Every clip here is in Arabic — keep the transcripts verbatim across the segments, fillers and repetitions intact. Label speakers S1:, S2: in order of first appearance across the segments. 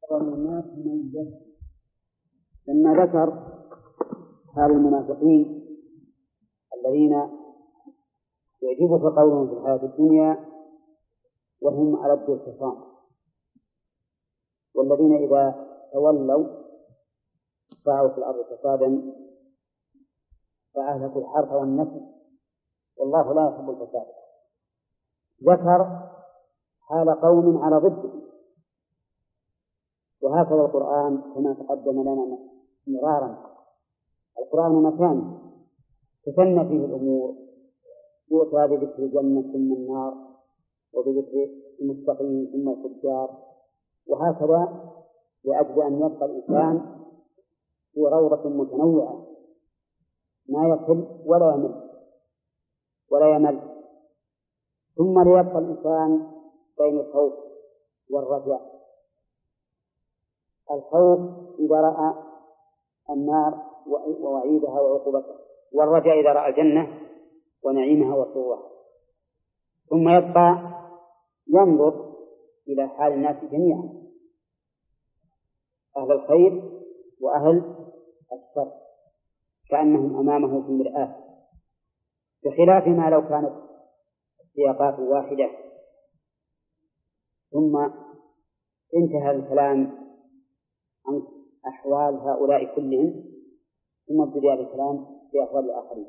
S1: ومن الناس من يهدي. لما ذكر حال المنافقين الذين يعجبك قولهم في الحياة الدنيا وهم ألد الخصام، والذين إذا تولوا سعوا في الأرض فسادا فأهلكوا الحرث والنسل والله لا يحب الفساد. ذكر حال قوم على ضده، وهكذا القرآن كما تقدم لنا مرارا. القرآن مكان تثنى فيه الأمور، يؤتى بذكر الجنة ثم النار، وبذكر المتقين ثم الفجار، وهكذا لأجل أن يبقى الإنسان في غورة متنوعة ما يكل ولا يمل ولا يمل ثم ليبقى الإنسان بين الخوف والرجاء. الخوف إذا رأى النار ووعيدها وعقوبتها، والرجاء إذا رأى الجنة ونعيمها وسرورها. ثم يبقى ينظر إلى حال الناس جميعا، أهل الخير وأهل الشر، كأنهم أمامه في المرآة، بخلاف ما لو كانت سياقات واحدة. ثم انتهى الكلام عن أحوال هؤلاء كلهم، ثم ابتدأ الكلام في أحوال الآخرين.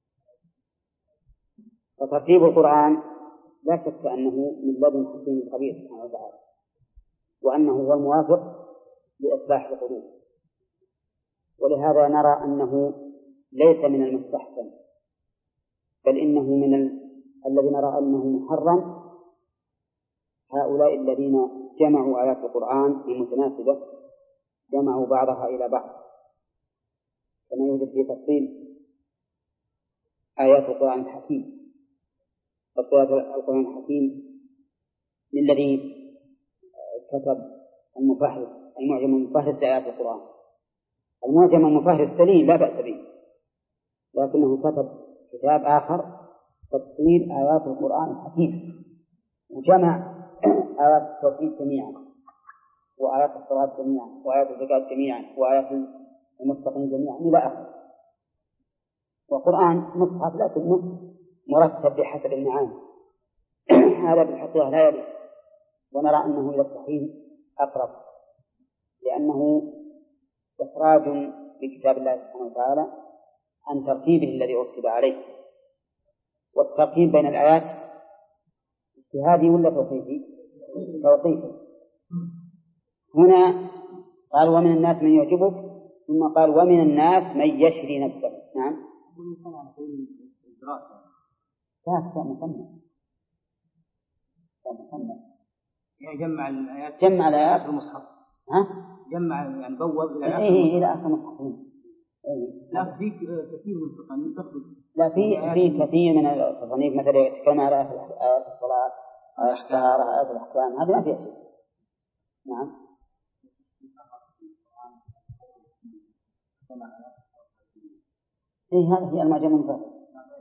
S1: فترتيب القرآن لا شك أنه من لدن حكيم خبير سبحانه وتعالى، وأنه هو الموافق لإصلاح القلوب. ولهذا نرى أنه ليس من المستحسن، بل إنه من ال... الذي نرى أنه محرم هؤلاء الذين جمعوا آيات القرآن المتناسبة، جمعوا بعضها إلى بعض، كما يوجد في تفصيل آيات القرآن الحكيم. تفصيلات القرآن الحكيم للذي كتب المفهرس المعجم المفهرس لآيات القرآن. المعجم المفهرس سليم لا بأس به، لكنه كتب كتاب آخر تفصيل آيات القرآن الحكيم، وجمع آيات التوحيد جميعا، وآيات الصلاة جميعا، وآيات الزكاة جميعا، وآيات المتقين جميعا إلى آخره. والقرآن مصحف لكنه مرتب بحسب المعاني. هذا بالحقيقة لا يليق، ونرى أنه إلى التحريم أقرب، لأنه إخراج بكتاب الله سبحانه وتعالى عن ترتيبه الذي رتب عليه. والترتيب بين الآيات اجتهادي ولا توقيفي؟ توقيفي. هنا قال ومن الناس من يعجبك، ثم قال ومن الناس من يشري نفسه. نعم، لا مصنف مصنف
S2: يعني جمع الآيات
S1: جمع الآيات
S2: في المصحف.
S1: ها؟
S2: جمع يعني بوب الآيات
S1: إيه إلى آخر المصحف.
S2: إيه. لا في كثير من التصانيف تخرج.
S1: لا في في كثير من التصانيف مثلا كما آيات الصلاة، آيات الطهارة، آيات الأحكام، هذا ما فيها شيء. نعم. إيه هذه هي المعجم المفهرس.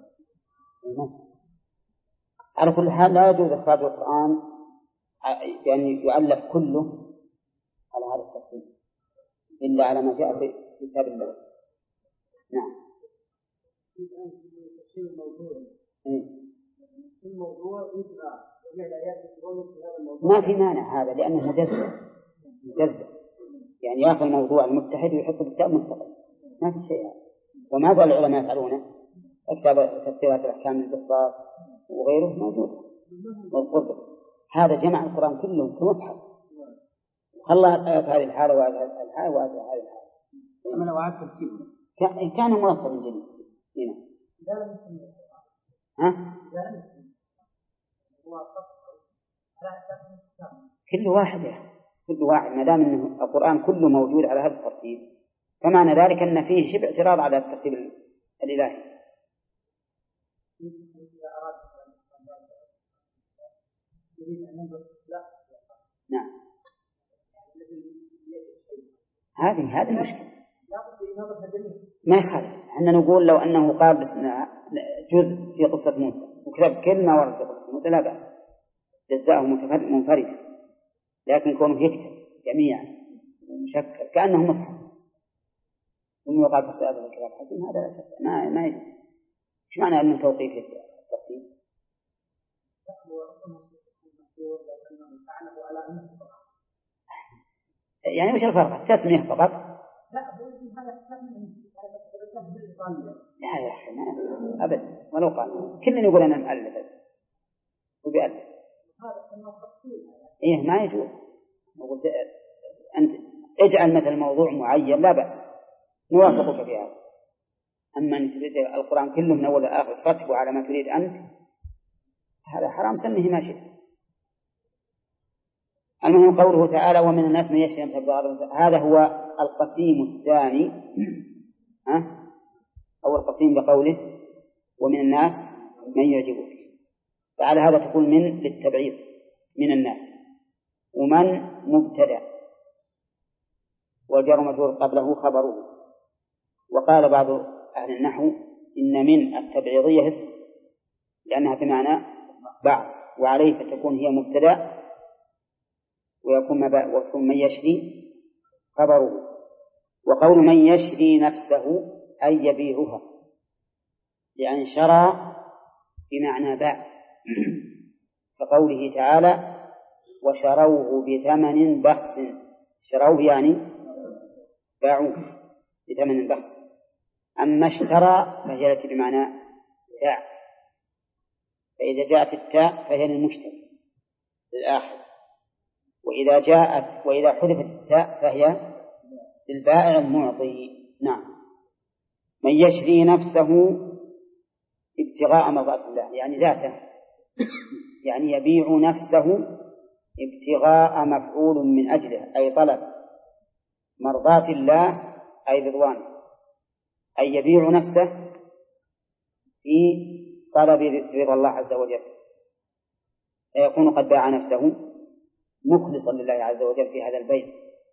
S1: على كل حال لا يجوز إخراج القرآن يعني يؤلف كله على هذا التفصيل إلا على ما جاء في كتاب الله. نعم. ما في مانع هذا، لأنه مجزء مجزء يعني يأخذ الموضوع المتحد ويحطه في كتاب مستقل، ما في شيء. وما زال العلماء يفعلونه. كتاب تفسيرات الأحكام للبساط وغيره موجود والقرطبي. هذا جمع القرآن كله في مصحف، خلى آيات هذه الحالة وآيات هذه الحالة وآيات هذه الحالة.
S2: أما لو عاد تفسير
S1: كان مرتب جدا هنا. ها؟ كل واحد كل واحد ما دام إنه القرآن كله موجود على هذا الترتيب، فمعنى ذلك أن فيه شبه اعتراض على الترتيب الإلهي. نعم، هذه هذه المشكلة. ما يخالف، احنا نقول لو أنه قال جزء في قصة موسى وكتب كلمة ورد في قصة موسى لا بأس، جزاءه منفرد، لكن كونه يكتب جميعا مشكل كأنه مصحف ثم يقال في الصلاة الكتاب حكيم، هذا لا شك ما ما يجوز. إيش معنى أنه توقيف الترتيب؟ يعني وش الفرق؟ تسمية فقط؟ لا يا أخي ما أسمع أبدا ولو قال كل يقول أنا مؤلف وبيألف إيه ما يجوز. أنت اجعل مثل موضوع معين لا بأس نوافقك في هذا، أما أن تريد القرآن كله من أول لآخر ترتبه على ما تريد أنت هذا حرام، سميه ما شئت. المهم قوله تعالى ومن الناس من يشري مثل هذا هو القسيم الثاني ها؟ أو القسيم بقوله ومن الناس من يعجبك، فعلى هذا تكون من للتبعيض من الناس، ومن مبتدأ والجار مجرور قبله خبره. وقال بعض أهل النحو إن من التبعيضية اسم لأنها بمعنى بعض، وعليه فتكون هي مبتدأ ويكون ويكون من يشري خبره. وقول من يشري نفسه أي يبيعها، يعني شرى بمعنى باع، كقوله تعالى وشروه بثمن بخس، شروه يعني باعوه بثمن بخس. أما اشترى فهي التي بمعنى باع، فإذا جاءت التاء فهي للمشتري للآخر، وإذا جاءت وإذا حذفت التاء فهي للبائع المعطي. نعم. من يشري نفسه ابتغاء مرضات الله يعني ذاته، يعني يبيع نفسه ابتغاء مفعول من أجله أي طلب مرضات الله أي رضوانه، أي يبيع نفسه في طلب رضا الله عز وجل، فيكون قد باع نفسه مخلصا لله عز وجل في هذا البيع.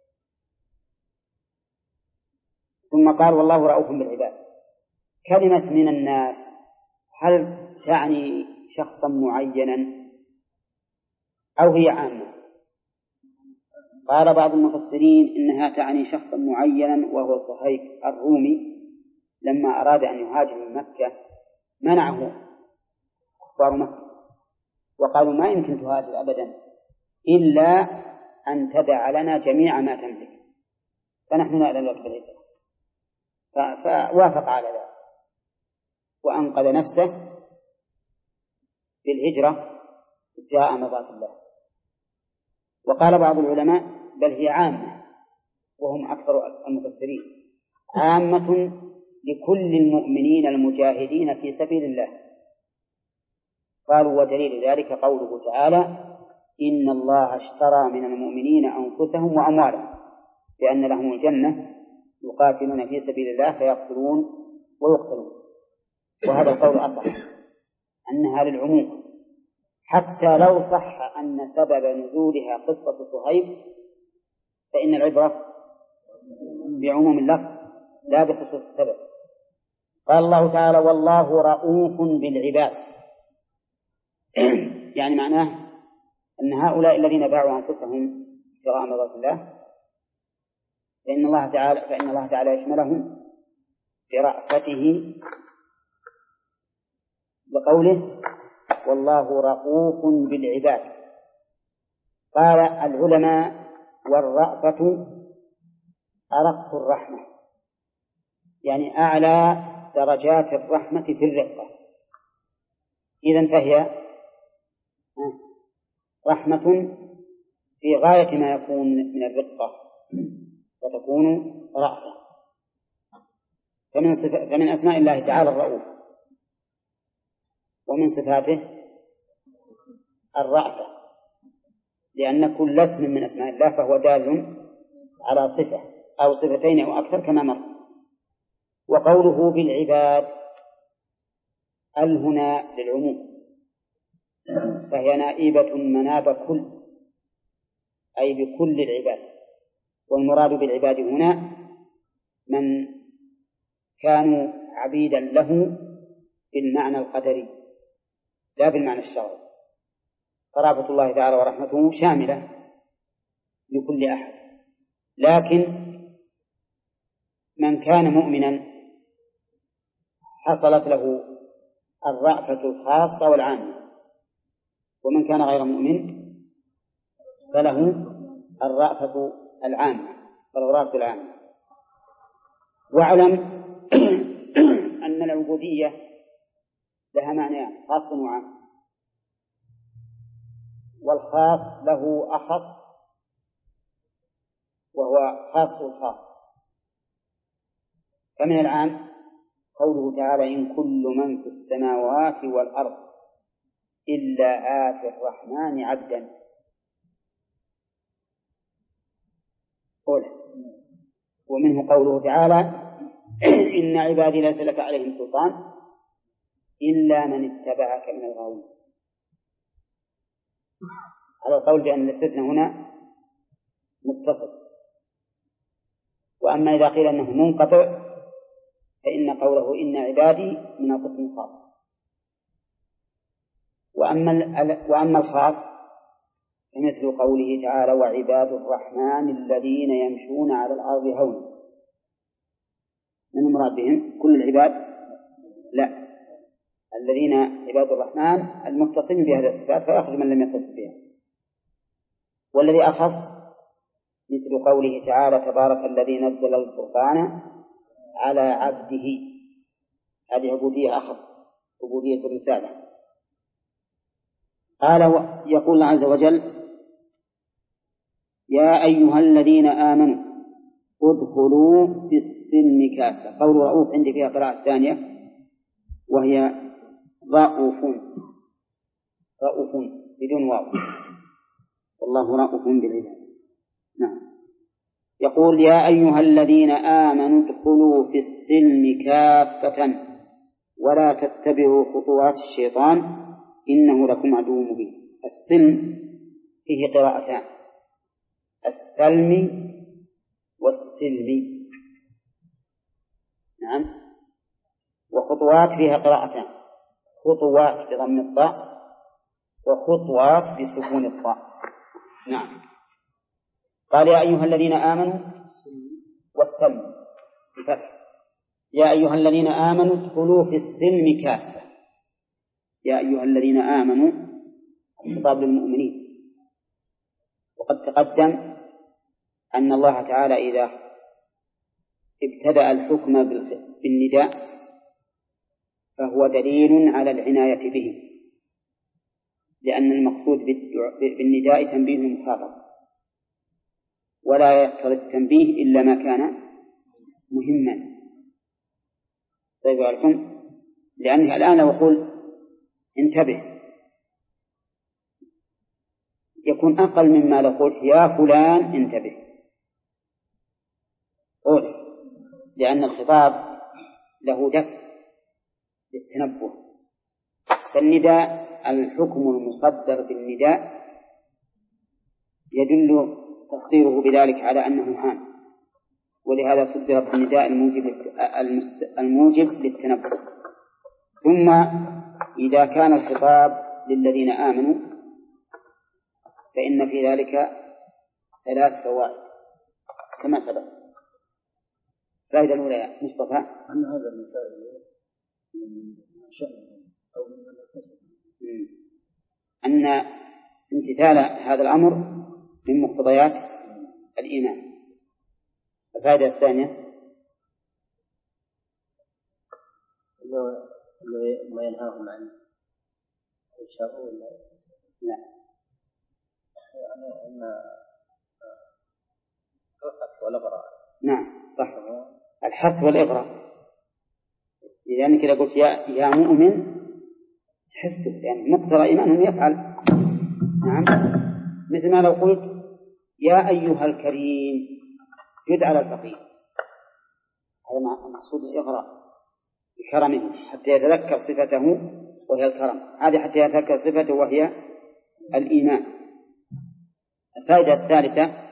S1: ثم قال والله رؤوف بالعباد. كلمة من الناس هل تعني شخصا معينا أو هي عامة؟ قال بعض المفسرين إنها تعني شخصا معينا وهو صهيب الرومي لما أراد أن يهاجر من مكة منعه كفار مكة وقالوا ما يمكن تهاجر أبدا إلا أن تدع لنا جميع ما تملك، فنحن نأذن لك بالهجرة، فوافق على ذلك وأنقذ نفسه بالهجرة ابتغاء مرضات الله. وقال بعض العلماء بل هي عامة وهم أكثر المفسرين، عامة لكل المؤمنين المجاهدين في سبيل الله. قالوا ودليل ذلك قوله تعالى إن الله اشترى من المؤمنين أنفسهم وأموالهم بأن لهم الجنة يقاتلون في سبيل الله فيقتلون ويقتلون، وهذا القول أصح أنها للعموم، حتى لو صح أن سبب نزولها قصة صهيب فإن العبرة بعموم اللفظ لا بخصوص السبب. قال الله تعالى والله رؤوف بالعباد يعني معناه أن هؤلاء الذين باعوا أنفسهم ابتغاء مرضات الله فإن الله تعالى فإن الله تعالى يشملهم برأفته بقوله والله رؤوف بالعباد. قال العلماء والرأفة أرق الرحمة، يعني أعلى درجات الرحمة في الرقة، إذن فهي رحمة في غاية ما يكون من الرقة فتكون رأفة. فمن, فمن أسماء الله تعالى الرؤوف، ومن صفاته الرأفة، لأن كل اسم من أسماء الله فهو دال على صفة أو صفتين أو أكثر كما مر. وقوله بالعباد ال هنا للعموم، فهي نائبة مناب كل أي بكل العباد، والمراد بالعباد هنا من كانوا عبيدا له بالمعنى القدري لا بالمعنى الشرعي، فرافة الله تعالى ورحمته شاملة لكل أحد. لكن من كان مؤمنا حصلت له الرأفة الخاصة والعامة، ومن كان غير مؤمن فله الرأفة العامة والغرافة العامة. واعلم أن العبودية لها معنيان، خاص وعام، والخاص له أخص وهو خاص الخاص. فمن العام قوله تعالى إن كل من في السماوات والأرض إلا آتي الرحمن عبدا. قوله. ومنه قوله تعالى إن عبادي ليس لك عليهم سلطان إلا من اتبعك من الغاوين. على القول بأن الاستثناء هنا متصل. وأما إذا قيل أنه منقطع فإن قوله إن عبادي من القسم الخاص. وأما وأما الخاص فمثل قوله تعالى وعباد الرحمن الذين يمشون على الأرض هونا. من المراد بهم؟ كل العباد؟ لا، الذين عباد الرحمن المتصلين بهذه الصفات فيأخذ من لم يتصل بها. والذي أخص مثل قوله تعالى تبارك الذي نزل الفرقان على عبده. هذه عبودية أخص، عبودية الرسالة. قال يقول الله عز وجل يا أيها الذين آمنوا ادخلوا في السلم كافة. قول رؤوف عندي فيها قراءة ثانية وهي رؤوف، رؤوف بدون واو، والله رؤوف بالعباد. نعم. يقول يا أيها الذين آمنوا ادخلوا في السلم كافة ولا تتبعوا خطوات الشيطان إنه لكم عدو مبين. السلم فيه قراءتان، السلم والسلم. نعم. وخطوات فيها قراءتان، خطوات بضم الطاء وخطوات بسكون الطاء. نعم. قال يا أيها الذين آمنوا والسلم بفتح. يا أيها الذين آمنوا ادخلوا في السلم كافة. يا أيها الذين آمنوا خطاب للمؤمنين. وقد تقدم أن الله تعالى إذا ابتدأ الحكم بالنداء فهو دليل على العناية به، لأن المقصود بالنداء تنبيه المخاطب، ولا يقتضي التنبيه إلا ما كان مهما. طيب عليكم، لأنه الآن لو أقول انتبه يكون أقل مما لو قلت يا فلان انتبه. قول، لأن الخطاب له دفع للتنبه. فالنداء الحكم المصدر بالنداء يدل تصديره بذلك على أنه هام، ولهذا صدر بالنداء الموجب, الموجب للتنبه. ثم إذا كان الخطاب للذين آمنوا فإن في ذلك ثلاث فوائد كما سبق. الفائدة الأولى يا مصطفى
S2: أن هذا المثال من شأن أو من
S1: أن امتثال هذا الأمر من مقتضيات الإيمان. الفائدة الثانية
S2: أنه ما ينهاهم عن الشر ولا
S1: لا،
S2: يعني أن الحث والإغراء.
S1: نعم صح، الحث والإغراء. يعني كده قلت يا يا مؤمن تحسه، يعني مقتضى إيمانهم يفعل. نعم، مثل ما لو قلت يا أيها الكريم يدعى الفقير، هذا مقصود الإغراء بكرمه حتى يتذكر صفته وهي الكرم، هذه حتى يتذكر صفته وهي الإيمان. الفائدة الثالثة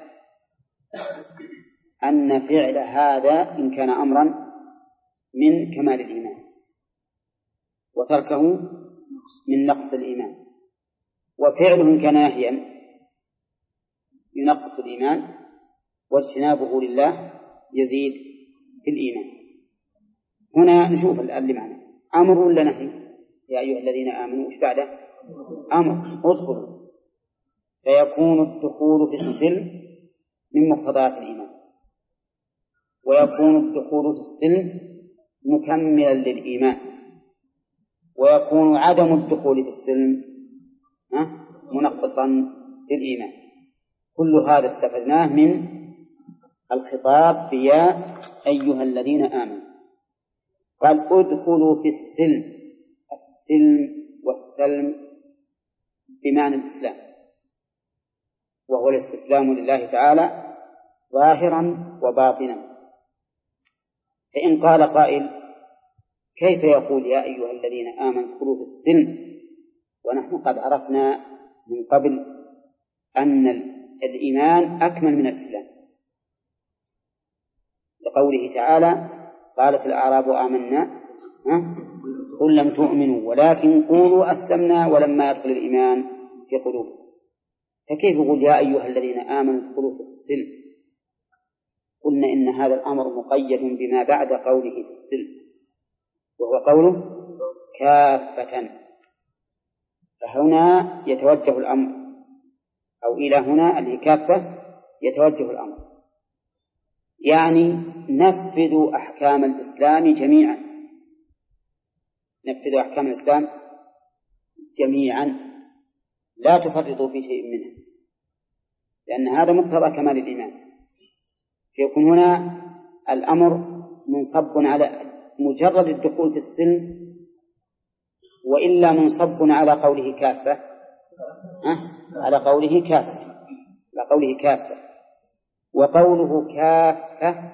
S1: أن فعل هذا إن كان أمرا من كمال الإيمان وتركه من نقص الإيمان، وفعله إن كان نهيا ينقص الإيمان واجتنابه لله يزيد في الإيمان. هنا نشوف اللي معنا أمر ولا نهي؟ يا أيها الذين آمنوا وش بعده؟ أمر ادخلوا، فيكون الدخول في السلم من مقتضيات الإيمان، ويكون الدخول في السلم مكملا للإيمان، ويكون عدم الدخول في السلم منقصا للإيمان. كل هذا استفدناه من الخطاب في يا أيها الذين آمنوا. قال ادخلوا في السلم، السلم والسلم بمعنى الإسلام، وهو الاستسلام لله تعالى ظاهرا وباطنا. فإن قال قائل كيف يقول يا أيها الذين آمنوا ادخلوا في السلم ونحن قد عرفنا من قبل أن الإيمان أكمل من الإسلام، لقوله تعالى قالت الأعراب آمنا قل لم تؤمنوا ولكن قولوا أسلمنا ولما يدخل الإيمان في قلوبكم. فكيف يقول يا أيها الذين آمنوا ادخلوا في السلم؟ قلنا إن هذا الأمر مقيد بما بعد قوله في السلم، وهو قوله كافة. فهنا يتوجه الأمر، أو إلى هنا اللي كافة يتوجه الأمر، يعني نفذوا أحكام الإسلام جميعا، نفذوا أحكام الإسلام جميعا لا تفرطوا في شيء منها، لأن هذا مقتضى كمال الإيمان. فيكون هنا الأمر منصب على مجرد الدخول في السلم، وإلا منصب على قوله كافة، أه؟ على قوله كافة، على قوله كافة. وقوله كافة،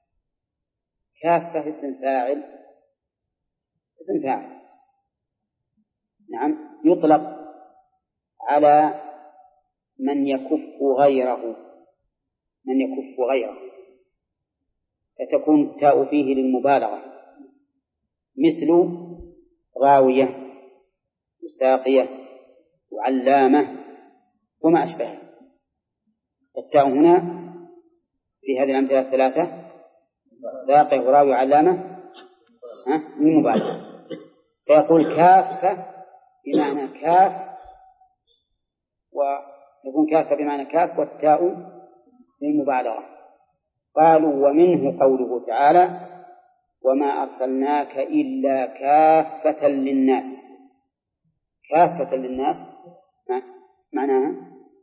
S1: كافة اسم فاعل، اسم فاعل نعم يطلق على من يكف غيره، من يكف غيره، فتكون التاء فيه للمبالغة، مثل راوية وساقية وعلامة وما أشبه. التاء هنا في هذه الأمثلة الثلاثة ساقية وراوية وعلامة للمبالغة، فيقول كافة بمعنى كاف، ويكون كافة بمعنى كاف والتاء للمبالغة. قالوا ومنه قوله تعالى وما أرسلناك إلا كافة للناس. كافة للناس معناها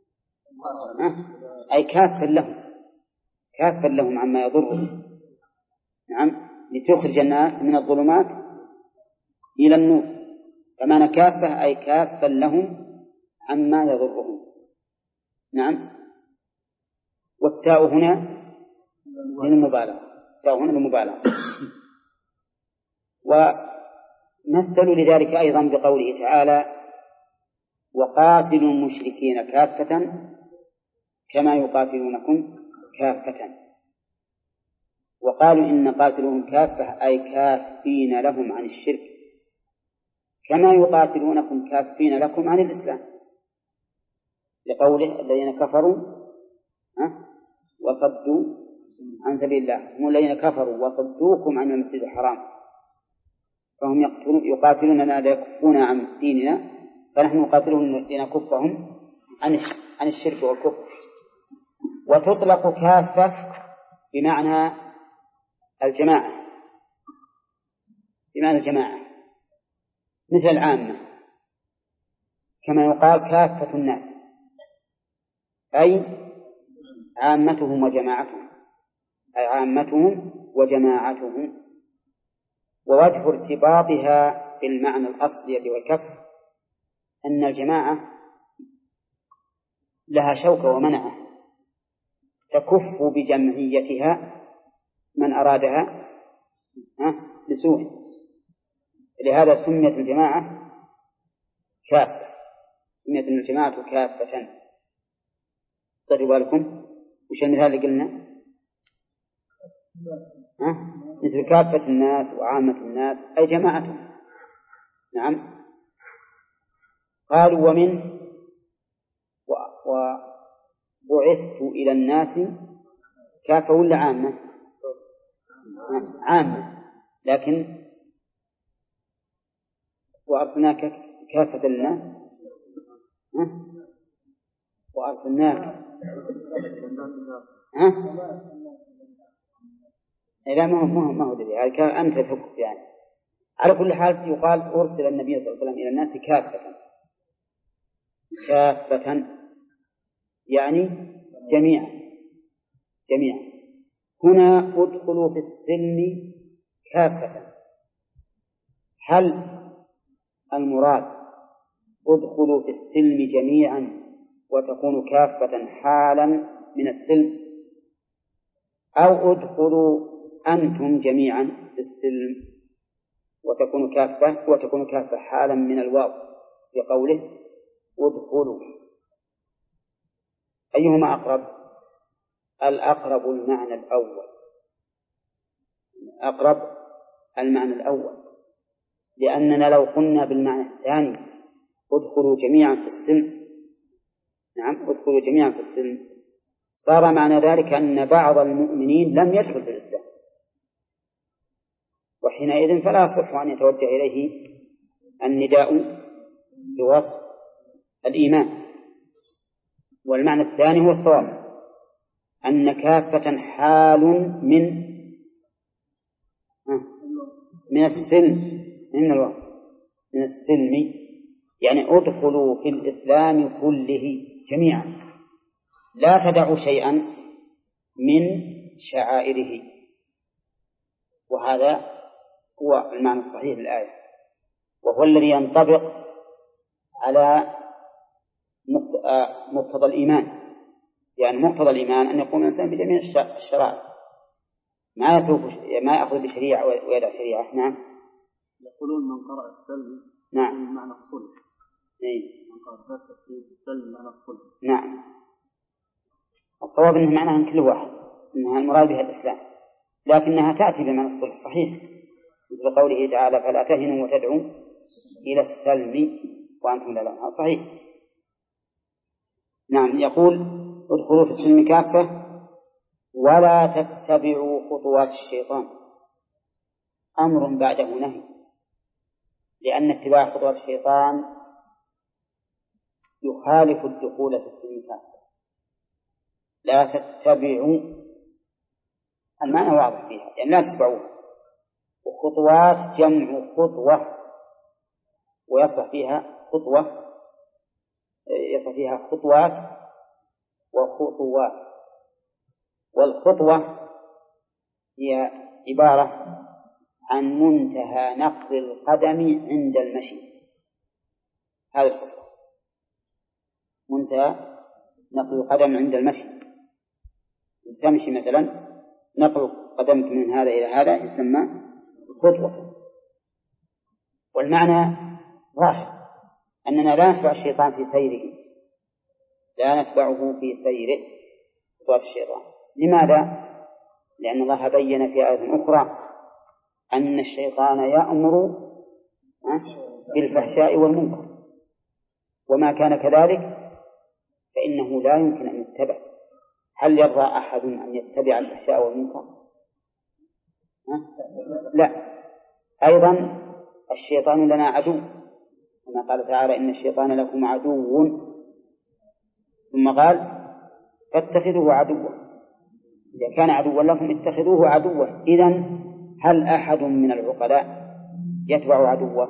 S1: أي كافة لهم، كافة لهم عما يضرهم، نعم لتخرج الناس من الظلمات إلى النور. فمعنى كافة أي كافة لهم عما يضرهم، نعم. والتاء هنا للمبالغة، التاء هنا للمبالغة. ومثلوا لذلك أيضا بقوله تعالى وقاتلوا المشركين كافة كما يقاتلونكم كافة. وقالوا إن قاتلهم كافة أي كافين لهم عن الشرك كما يقاتلونكم كافين لكم عن الإسلام، لقوله الذين كفروا وصدوا عن سبيل الله هم الذين كفروا وصدوكم عن المسجد الحرام، فهم يقاتلوننا ليكفون عن ديننا، فنحن نقاتلهم لنكفهم عن عن الشرك والكفر. وتطلق كافة بمعنى الجماعة، بمعنى الجماعة مثل العامة، كما يقال كافة الناس أي عامتهم وجماعتهم، أي عامتهم وجماعتهم. ووجه ارتباطها بالمعنى الأصلي والكف أن الجماعة لها شوكة ومنعة تكف بجمعيتها من أرادها بسوء، لهذا سميت الجماعة كافة، سميت الجماعة كافة. طيب لكم وش المثال اللي قلنا؟ ها؟ مثل كافة الناس وعامة الناس أي جماعتهم، نعم. قالوا ومن وبعثت إلى الناس كافة ولا عامة؟ عامة، لكن وأرسلناك كافة للناس وأرسلناك ها؟ لا ما هو ما هو دليل، أنت تفك يعني. على كل حال يقال أرسل النبي صلى الله عليه وسلم إلى الناس كافة كافة يعني جميعا جميعا. هنا ادخلوا في السلم كافة، هل المراد ادخلوا في السلم جميعا وتكون كافة حالا من السلم، أو ادخلوا أنتم جميعا في السلم وتكون كافة وتكون كافة حالا من الواو في قوله ادخلوا؟ أيهما أقرب؟ الأقرب المعنى الأول، أقرب المعنى الأول، لأننا لو قلنا بالمعنى الثاني ادخلوا جميعا في السلم، نعم ادخلوا جميعا في السلم، صار معنى ذلك أن بعض المؤمنين لم يدخل في الإسلام، وحينئذ فلا يصح أن يتوجه إليه النداء بوصف الإيمان. والمعنى الثاني هو الصواب، أن كافة حال من من السلم من الوقت من السلم، يعني ادخلوا في الإسلام كله جميعا لا تدعوا شيئا من شعائره. وهذا هو المعنى الصحيح للآية، وهو الذي ينطبق على مقتضى الإيمان، يعني مقتضى الإيمان أن يقوم الإنسان بجميع الشرائع، ما يترك ما يأخذ بشريعة ويدع شريعة. نعم.
S2: يقولون من قرأ السلم
S1: نعم
S2: معنى الصلح.
S1: إيه.
S2: من قرأ السلم معنى الصلح.
S1: نعم. الصواب أنه معناها من كل واحد، أنها المراد بها الإسلام، لكنها تأتي بمعنى الصلح صحيح، مثل قوله تعالى فلا تهنوا وتدعوا إلى السلم وأنتم لا تهنون، صحيح. نعم. يقول ادخلوا في السلم كافة ولا تتبعوا خطوات الشيطان، أمر بعده نهي، لأن اتباع خطوات الشيطان يخالف الدخول في السلم كافة. لا تتبعوا المعنى واضح فيها، يعني لا تتبعوه، وخطوات جمع خطوة ويصح فيها خطوة يصح فيها خطوات وخطوات. والخطوة هي عبارة عن منتهى نقل القدم عند المشي، هذا الخطوة منتهى نقل القدم عند المشي. تمشي مثلا نقل قدمك من هذا إلى هذا يسمى خطوة. والمعنى ظاهر أننا لا نتبع الشيطان في سيره، لا نتبعه في سيره خطوات الشيطان. لماذا؟ لأن الله بين في آية أخرى أن الشيطان يأمر بالفحشاء والمنكر، وما كان كذلك فإنه لا يمكن أن يتبع. هل يرضى أحد أن يتبع الفحشاء والمنكر؟ لا. أيضا الشيطان لنا عدو، كما قال تعالى إن الشيطان لكم عدو، ثم قال فاتخذوه عدوا. إذا كان عدوا لكم اتخذوه عدوا. إذن هل أحد من العقلاء يتبع عدوه؟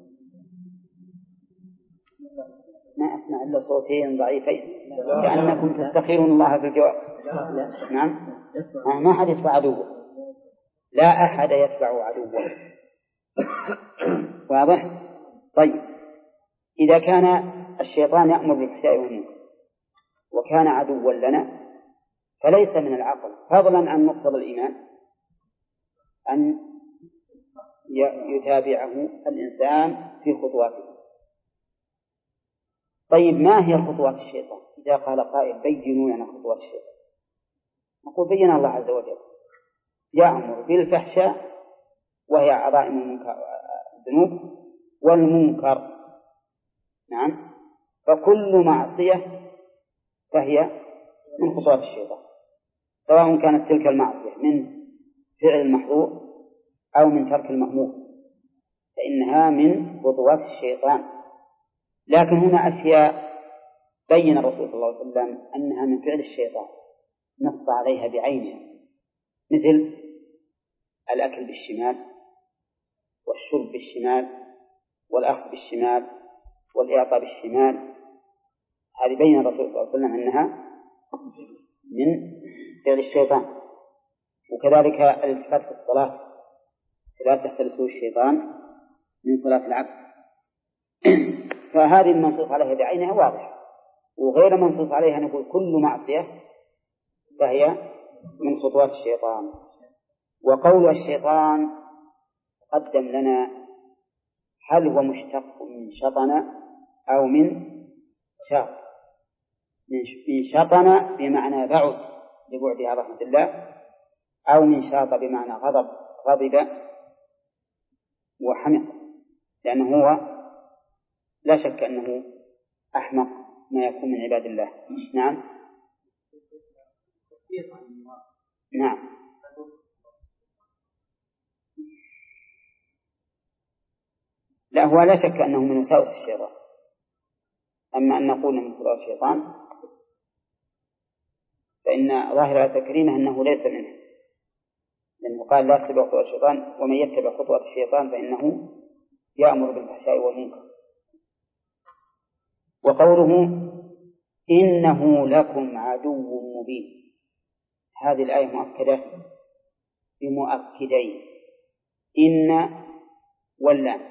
S1: ما أسمع إلا صوتين ضعيفين كأنكم تستخيرون الله في الجواب. نعم ما أحد يتبع عدوه، لا أحد يتبع عدوه. واضح؟ طيب إذا كان الشيطان يأمر بالفحشاء والمنكر وكان عدوا لنا فليس من العقل فضلا عن مقتضى الإيمان أن يتابعه الإنسان في خطواته. طيب ما هي خطوات الشيطان؟ إذا قال قائل بينوا لنا خطوات الشيطان، نقول بين الله عز وجل يأمر بالفحشاء وهي عظائم الذنوب والمنكر. نعم. فكل معصية فهي من خطوات الشيطان، سواء كانت تلك المعصية من فعل المحظور أو من ترك المأمور، فإنها من خطوات الشيطان. لكن هنا أشياء بين الرسول صلى الله عليه وسلم أنها من فعل الشيطان نص عليها بعينها، مثل الأكل بالشمال والشرب بالشمال والأخذ بالشمال والإعطاء بالشمال، هذه بين الرسول صلى الله عليه وسلم أنها من فعل الشيطان. وكذلك الالتفات في الصلاة لا تختلسه الشيطان من صلاة العبد. فهذه المنصوص عليها بعينها واضح، وغير منصوص عليها نقول كل معصية فهي من خطوات الشيطان. وقول الشيطان قدم لنا هل هو مشتق من شطن أو من شاط؟ من شطن بمعنى بعد لبعد عن رحمة الله، أو من شاط بمعنى غضب غضب وحمق، لأنه هو لا شك أنه أحمق ما يكون من عباد الله. نعم نعم لا، هو لا شك أنه من وساوس الشيطان. أما أن نقول من خطوات الشيطان فإن ظاهر التكريمة أنه ليس منه، لأنه قال لا تتبع خطوات الشيطان ومن يتبع خطوات الشيطان فإنه يأمر بالفحشاء والمنكر. وقوله إنه لكم عدو مبين، هذه الآية مؤكدة بمؤكدين، إن واللام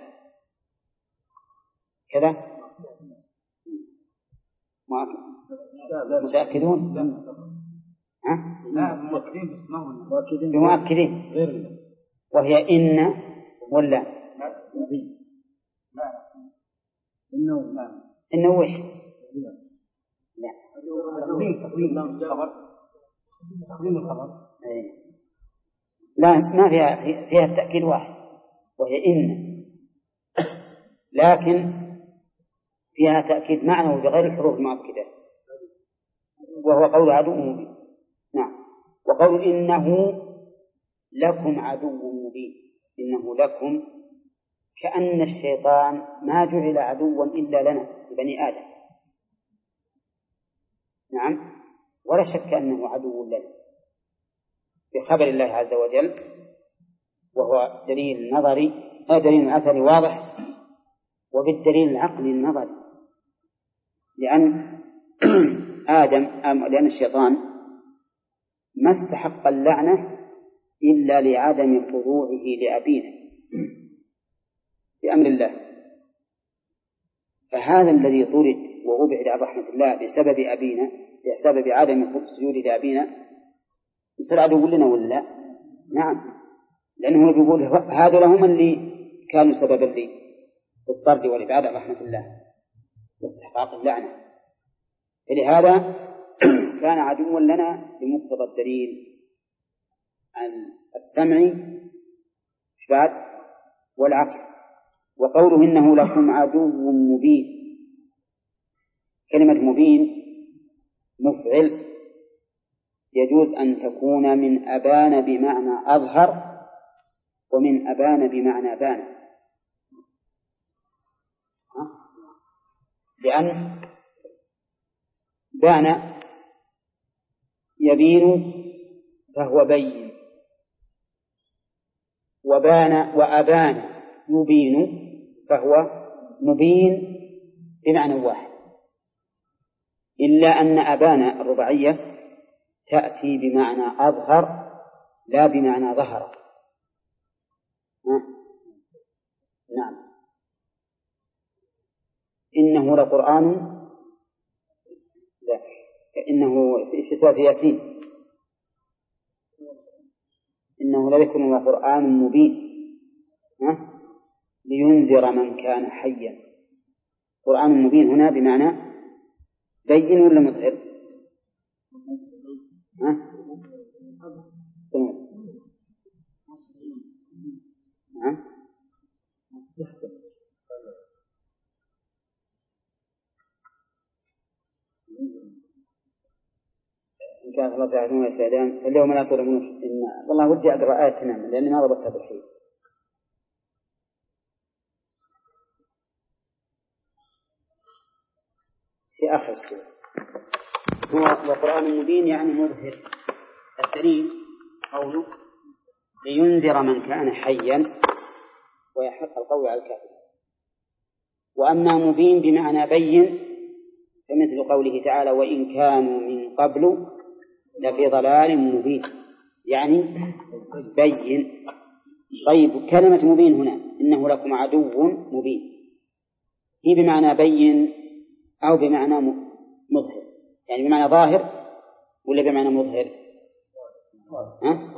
S1: كذا متأكدون؟ ها؟
S2: لا مؤكدين
S1: بمؤكدين، وهي إن واللام.
S2: لا إنه لا
S1: إنه وش؟ لا
S2: تقديم الخبر تقديم الخبر
S1: لا، ما فيها فيها التأكيد واحد وهي إن، لكن فيها تأكيد معنوي بغير الحروف المؤكدة، وهو قول عدو مبين. نعم. وقول إنه لكم عدو مبين، إنه لكم كأن الشيطان ما جعل عدوا إلا لنا لبني آدم. نعم، ولا شك أنه عدو لنا بخبر الله عز وجل، وهو دليل نظري أو دليل أثري واضح، وبالدليل العقلي النظري، لأن آدم لأن الشيطان ما استحق اللعنة إلا لعدم خضوعه لأبينا بأمر الله، فهذا الذي طرد وأبعد عن رحمة الله بسبب أبينا بسبب عدم السجود لأبينا يصير عدو لنا ولا؟ نعم، لأنه يقول هذا لهم اللي كانوا سببا لي بالطرد والإبعاد عن رحمة الله واستحقاق اللعنة، فلهذا كان عدوا لنا بمقتضى الدليل السمعي والعقل. وقوله إنه لكم عدو مبين، كلمة مبين مفعل يجوز أن تكون من أبان بمعنى أظهر ومن أبان بمعنى بان، لأن بان يبين فهو بين، وبان وأبان يبين فهو مبين بمعنى واحد، إلا أن أبان الرباعية تأتي بمعنى أظهر لا بمعنى ظهر. نعم. إنه لقرآن، لا إنه في سورة ياسين إنه لذكر وقرآن مبين لينذر من كان حيا. قرآن مبين هنا بمعنى بين ولا مظهر؟ ها؟ ها؟ كان الله ساعدون الفئدان فاليوم لا تظلمون إن والله ودي أقرأ آية تماما لأني ما ضبطتها بالحين. في آخر السورة هو وقرآن مبين يعني مظهر. الدليل قوله لينذر من كان حيا ويحق القول على الكافر. وأما مبين بمعنى بين فمثل قوله تعالى وإن كانوا من قبل لفي ضلال مبين يعني بين. طيب كلمة مبين هنا إنه لكم عدو مبين هي بمعنى بين أو بمعنى مظهر يعني بمعنى ظاهر ولا بمعنى مظهر؟ ها؟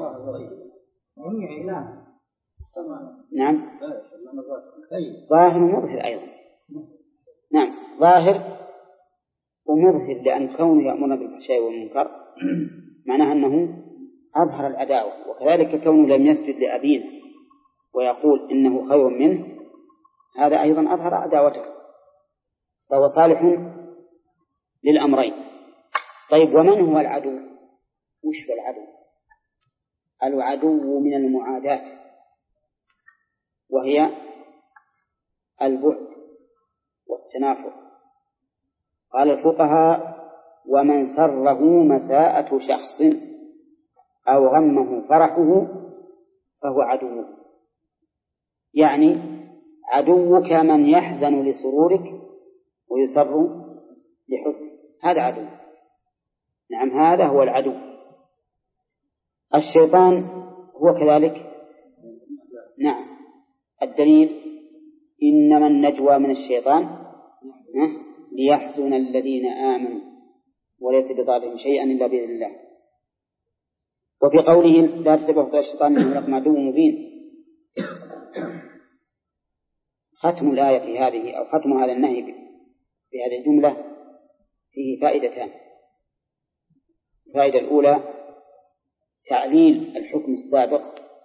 S1: نعم ظاهر ومظهر أيضا. نعم ظاهر ومظهر لأن كونه يأمرنا بالفحشاء والمنكر معناه أنه أظهر العداوة، وكذلك كونه لم يسجد لأبينا ويقول إنه خير منه هذا أيضا أظهر عداوته، فهو صالح للأمرين. طيب ومن هو العدو؟ وش هو العدو؟ العدو من المعاداة وهي البعد والتنافر. قال الفقهاء ومن سره مساءة شخص أو غمه فرحه فهو عدو، يعني عدوك من يحزن لسرورك ويسر لحزنك هذا عدو. نعم هذا هو العدو. الشيطان هو كذلك. نعم الدليل إنما النجوى من الشيطان ليحزن الذين آمنوا وليس بضارهم شيئا إلا بإذن الله. وفي قوله لا تتبعوا الشيطان إنه لكم عدو مبين ختم الآية في هذه أو ختم هذا النهي في هذه الجملة فيه فائدتان. الفائدة الأولى تعليل الحكم السابق،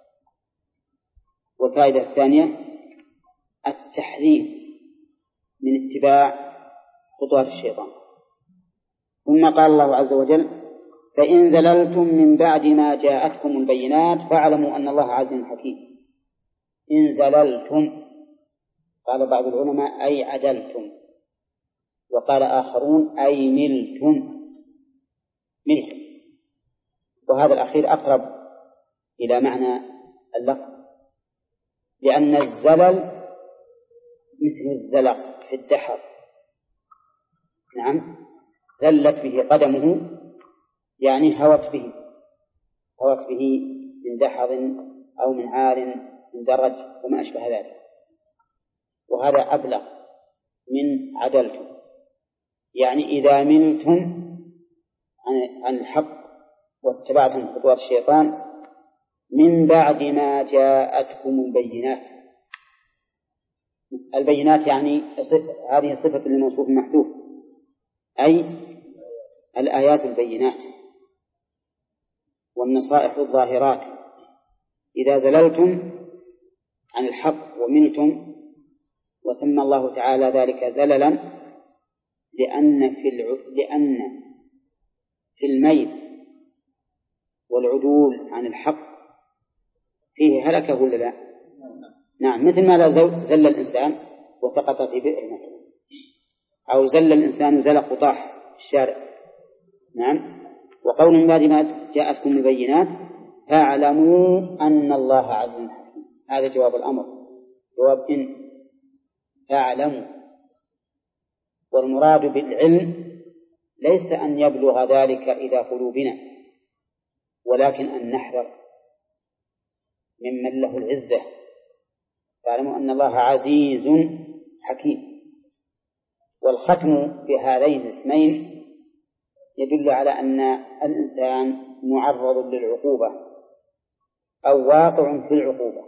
S1: والفائدة الثانية التحذير من اتباع خطوات الشيطان. ثم قال الله عز وجل فإن زللتم من بعد ما جاءتكم البينات فاعلموا أن الله عزيز حكيم. إن زللتم قال بعض العلماء أي عدلتم، وقال آخرون أي ملتم ملتم، وهذا الأخير أقرب إلى معنى اللفظ، لأن الزلل مثل الزلق في الدحر. نعم زلت به قدمه يعني هوت به هوت به من دحر أو من عار من درج وما أشبه ذلك، وهذا أبلغ من عدلتم، يعني إذا ملتم عن الحق واتبعتم خطوات الشيطان من بعد ما جاءتكم البينات. البينات يعني هذه صفة للموصوف المحذوف أي الآيات البينات والنصائح الظاهرات. إذا زللتم عن الحق وملتم، وسمى الله تعالى ذلك زللا لأن في الع... لأن في الميل والعدول عن الحق فيه هلكة ولا لا؟ نعم مثل ما لا زل الإنسان وسقط في بئر مثلا، أو زل الإنسان زلق وطاح في الشارع. نعم وقول من بعد ما جاءتكم البينات فاعلموا أن الله عزيز حكيم، هذا جواب الأمر جواب إن فاعلموا. والمراد بالعلم ليس أن يبلغ ذلك إلى قلوبنا، ولكن أن نحذر ممن له العزة. فاعلموا أن الله عزيز حكيم. والختم بهذين الاسمين يدل على أن الإنسان معرض للعقوبة أو واقع في العقوبة،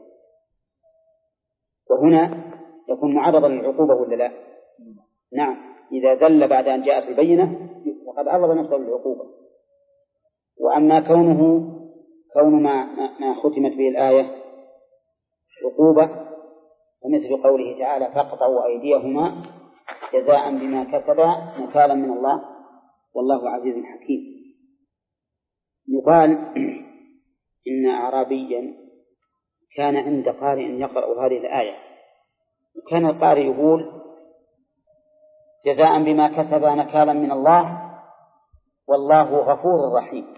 S1: وهنا يكون معرضا للعقوبة ولا لا؟ نعم إذا ذل بعد أن جاءت البينة فقد عرض نفسه للعقوبة. وأما كونه كون ما, ما ختمت به الآية عقوبة ومثل قوله تعالى فاقطعوا أيديهما جزاء بما كسبا نكالا من الله والله عزيز حكيم. يقال إن أعرابيا كان عند قارئ يقرأ هذه الآية، وكان القارئ يقول: جزاء بما كسب نكالا من الله والله غفور رحيم.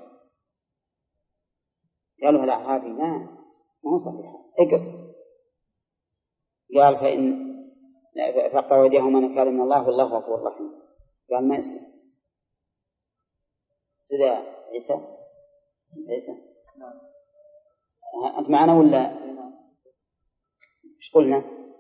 S1: قالوا الأعرابي: لا، ما هو صحيح، اقرأ. قال: فإن فقطعوا أيديهما نكالا من الله والله غفور رحيم. قال: ما يصير. سيدة عيسى عيسى أنت معنا ولا إيش قلنا؟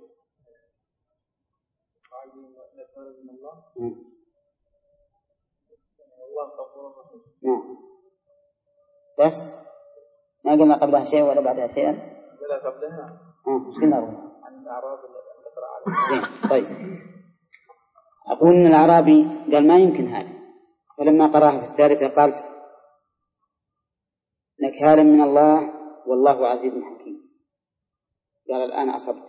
S1: نعم، بس ما قلنا قبلها شيء ولا بعدها شيئا؟
S2: لا قبلها.
S1: آه، إيش قلنا قبلها؟
S2: عن الأعراب اللي تقرأ عليها.
S1: طيب، أقول إن الأعرابي قال ما يمكن هذا، فلما قرأها في الثالثة قال: نكالا من الله والله عزيز حكيم. قال: الآن أصبت،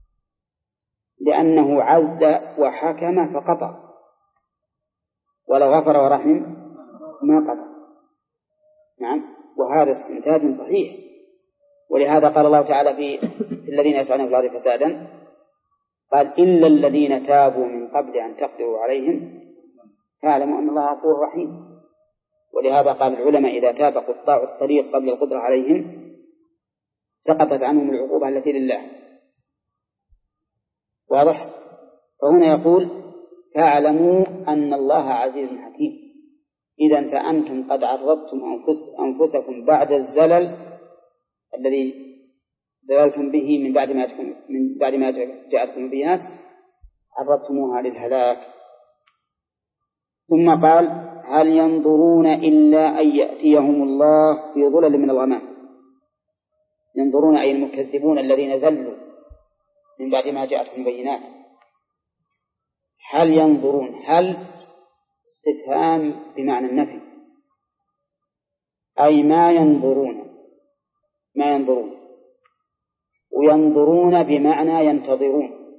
S1: لأنه عز وحكم فقطع، ولو غفر ورحم ما قطع. نعم، وهذا استنتاج صحيح. ولهذا قال الله تعالى في الذين يسعون في الأرض فسادا، قال: إلا الذين تابوا من قبل أن تقدروا عليهم فاعلموا أن الله غفور رحيم. ولهذا قال العلماء: إذا تاب قطاع الطريق قبل القدرة عليهم سقطت عنهم العقوبة التي لله. واضح؟ فهنا يقول: فاعلموا أن الله عزيز حكيم. إذن فأنتم قد عرضتم أنفسكم بعد الزلل الذي زللتم به من بعد ما من بعد ما جاءتكم البينات، عرضتموها للهلاك. ثم قال: هل ينظرون إلا أن يأتيهم الله في ظلل من الغمام. ينظرون أي المكذبون الذين زلوا من بعد ما جاءتهم البينات. هل ينظرون، هل استفهام بمعنى النفي، أي ما ينظرون، ما ينظرون. وينظرون بمعنى ينتظرون،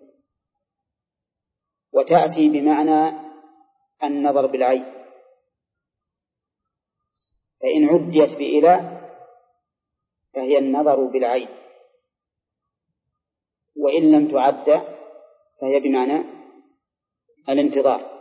S1: وتأتي بمعنى النظر بالعين. فإن عديت بإلى فهي النظر بالعين، وإن لم تعد فهي بمعنى الانتظار.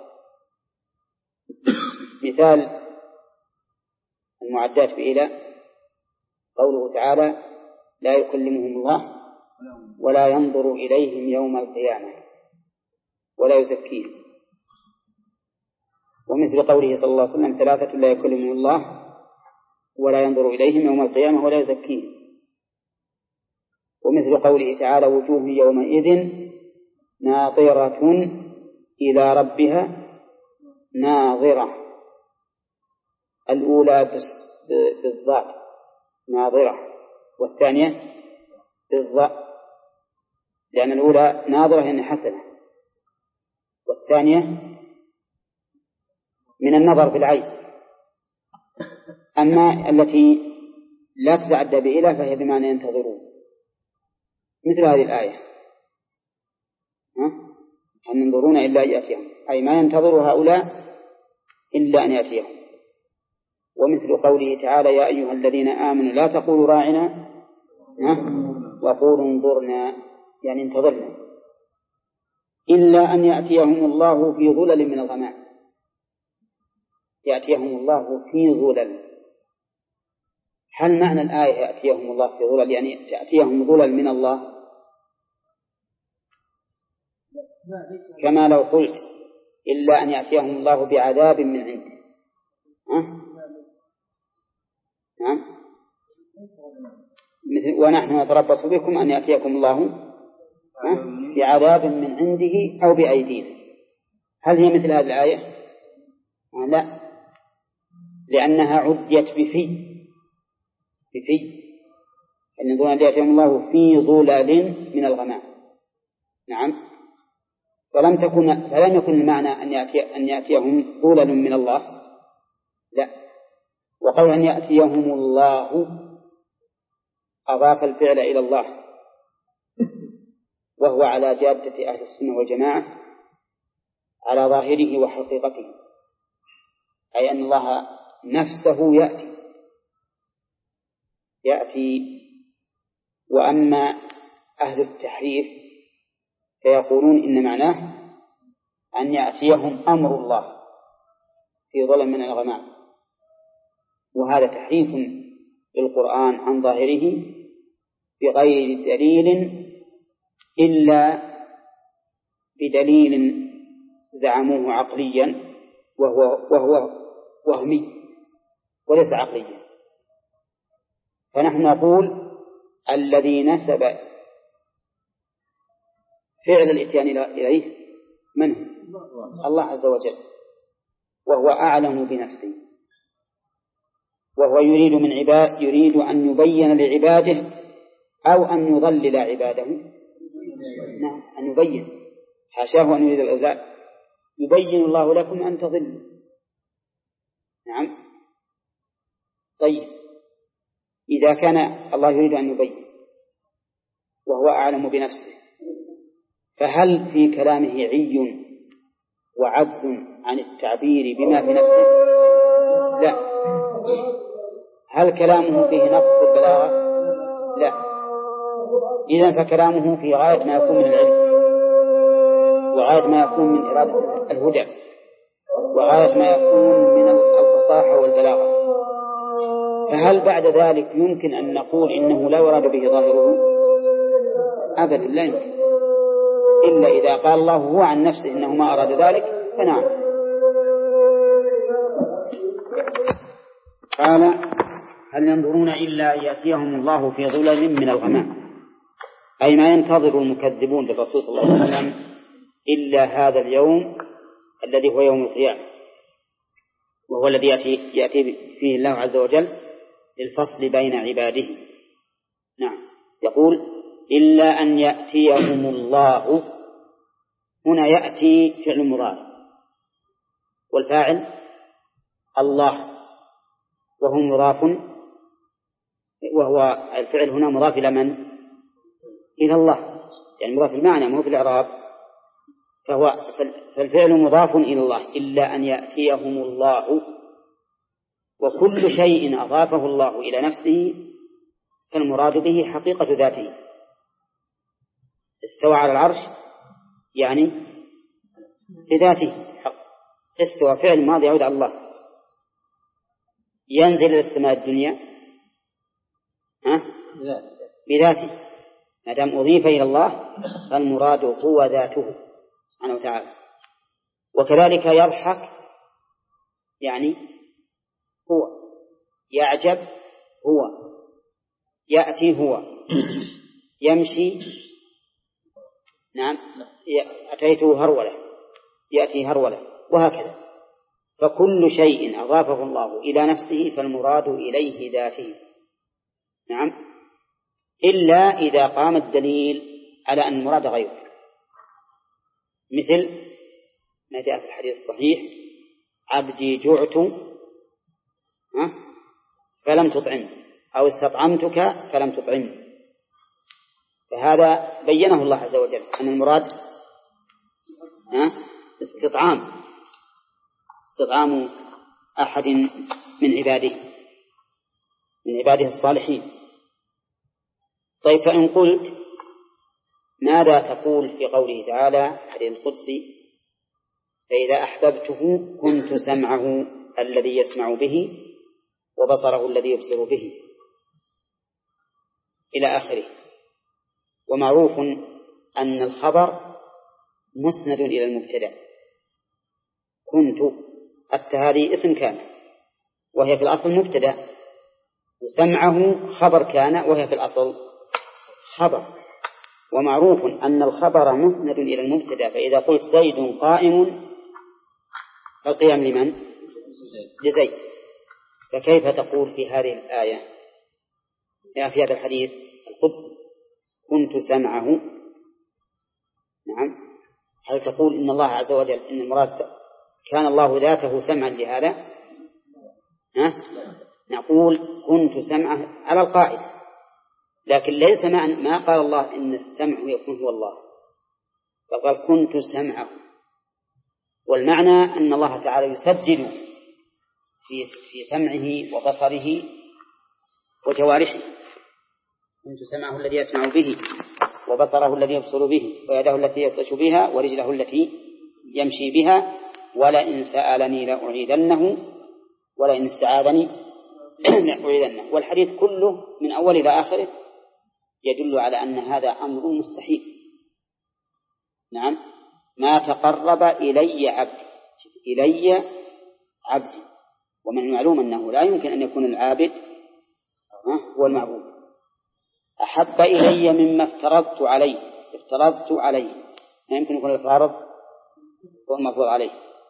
S1: مثال المعدات بإلى قوله تعالى: لا يكلمهم الله ولا ينظر إليهم يوم القيامة ولا يزكيهم. ومثل قوله صلى الله عليه وسلم: ثلاثة لا يكلمهم الله ولا ينظر إليهم يوم القيامة ولا يزكيهم. ومثل قوله تعالى: وجوه يومئذ ناظرة إلى ربها ناظرة. الأولى بالضاد ناظرة، والثانية بالضاء، لأن الأولى ناظرة إن حسنة، والثانية من النظر بالعين. أما التي لا تتعدى بإله فهي بمعنى ينتظرون، مثل هذه الآية: هل ينظرون إلا أن يأتيهم، أي ما ينتظر هؤلاء إلا أن يأتيهم. ومثل قوله تعالى: يا أيها الذين آمنوا لا تقولوا راعنا وقولوا انظرنا، يعني انتظرنا، إلا أن يأتيهم الله في ظلل من الغمام. يأتيهم الله في ظلل. هل معنى الآية يأتيهم الله في ظلل يعني تأتيهم ظلل من الله؟ كما لو قلت: إلا أن يأتيهم الله بعذاب من عنده. ها؟ نعم، ونحن نتربص بكم أن يأتيكم الله بعذاب من عنده أو بأيدينا. هل هي مثل هذه الآية؟ لا، لأنها عديت بفي بفي أن ينظرون أن يأتيهم الله في ظلال من الغمام. نعم، فلم تكن فلم يكن المعنى أن يأتي أن يأتيهم ظلل من الله، لا. وقول أن يأتيهم الله أضاف الفعل إلى الله، وهو على جادة أهل السنة والجماعة على ظاهره وحقيقته، أي أن الله نفسه يأتي يأتي. وأما أهل التحريف فيقولون إن معناه أن يأتيهم أمر الله في ظلم من الغمام، وهذا تحريف للقرآن عن ظاهره بغير دليل إلا بدليل زعموه عقليا وهو, وهو وهمي وليس عقليا. فنحن نقول الذي نسب فعل الإتيان إليه من هو؟ الله عز وجل، وهو أعلم بنفسه، وهو يريد من عباد يريد أن يبين لعباده أو أن يضلل عباده. نعم، أن يبين، حاشاه أن يريد الإضلال، يبين الله لكم أن تضلوا. نعم. طيب، إذا كان الله يريد أن يبين وهو أعلم بنفسه، فهل في كلامه عي وعجز عن التعبير بما في نفسه؟ لا. هل كلامه فيه نقص البلاغة؟ لا. إذن فكلامه في غاية ما يكون من العلم، وغاية ما يكون من إرادة الهدى، وغاية ما يكون من الفصاحة والبلاغة. فهل بعد ذلك يمكن أن نقول إنه لا يراد به ظاهره؟ أبدا لا يمكن، إلا إذا قال الله هو عن نفسه إنه ما أراد ذلك فنعم. قال هل ينظرون إلا أن يأتيهم الله في ظلل من الغمام، أي ما ينتظر المكذبون للرسول صلى الله عليه وسلم إلا هذا اليوم الذي هو يوم القيامة، وهو الذي يأتي, يأتي فيه الله عز وجل للفصل بين عباده. نعم. يقول إلا أن يأتيهم الله، هنا يأتي فعل مضارع والفاعل الله، وهو مضاف، وهو الفعل هنا مضاف إلى من؟ إلى الله، يعني مضاف المعنى مو في الإعراب، فهو فالفعل مضاف إلى الله. إلا أن يأتيهم الله، وكل شيء أضافه الله إلى نفسه فالمراد به حقيقة ذاته. استوى على العرش يعني بذاته حق، استوى فعل ماضي يعود على الله. ينزل إلى السماء الدنيا ها؟ بذاته، ما دام أضيف إلى الله فالمراد هو ذاته سبحانه وتعالى. وكذلك يضحك يعني هو، يعجب هو، يأتي هو، يمشي نعم أتيته هرولة يأتي هرولة، وهكذا. فكل شيء أضافه الله إلى نفسه فالمراد إليه ذاته. نعم. إلا إذا قام الدليل على أن المراد غيره، مثل ما جاء في الحديث الصحيح عبدي جعت فلم تطعمني، أو استطعمتك فلم تطعمني. فهذا بينه الله عز وجل أن المراد استطعام استطعام أحد من عباده من عباده الصالحين. طيب، فإن قلت ماذا تقول في قوله تعالى حديث القدسي فإذا أحببته كنت سمعه الذي يسمع به وبصره الذي يبصر به إلى آخره. ومعروف أن الخبر مسند إلى المبتدأ، كنت التهادي اسم كان وهي في الأصل مبتدأ، وسمعه خبر كان وهي في الأصل خبر. ومعروف أن الخبر مسند إلى المبتدأ، فإذا قلت زيد قائم فالقيام لمن؟ لزيد. فكيف تقول في هذه الآية يعني في هذا الحديث القدسي كنت سمعه؟ نعم. هل تقول إن الله عز وجل إن المراد كان الله ذاته سمعا لهذا؟ ها؟ نقول كنت سمعه على القاعدة، لكن ليس معنى ما قال الله إن السمع يكون هو الله، فقال كنت سمعه، والمعنى أن الله تعالى يسجل في في سمعه وبصره وجوارحه. كنت سمعه الذي يسمع به وبصره الذي يبصر به ويده التي يبطش بها ورجله التي يمشي بها ولئن سألني لأعيذنه ولئن استعاذني لأعيذنه. والحديث كله من أول إلى آخره يدل على أن هذا أمر مستحيل. نعم، ما تقرب إلي عبدي إلي عبدي ومن المعلوم أنه لا يمكن أن يكون العابد هو المعبود. أحب إلي مما افترضت عليه افترضت عليه ما يمكن يكون الفارض هو المفروض عليه.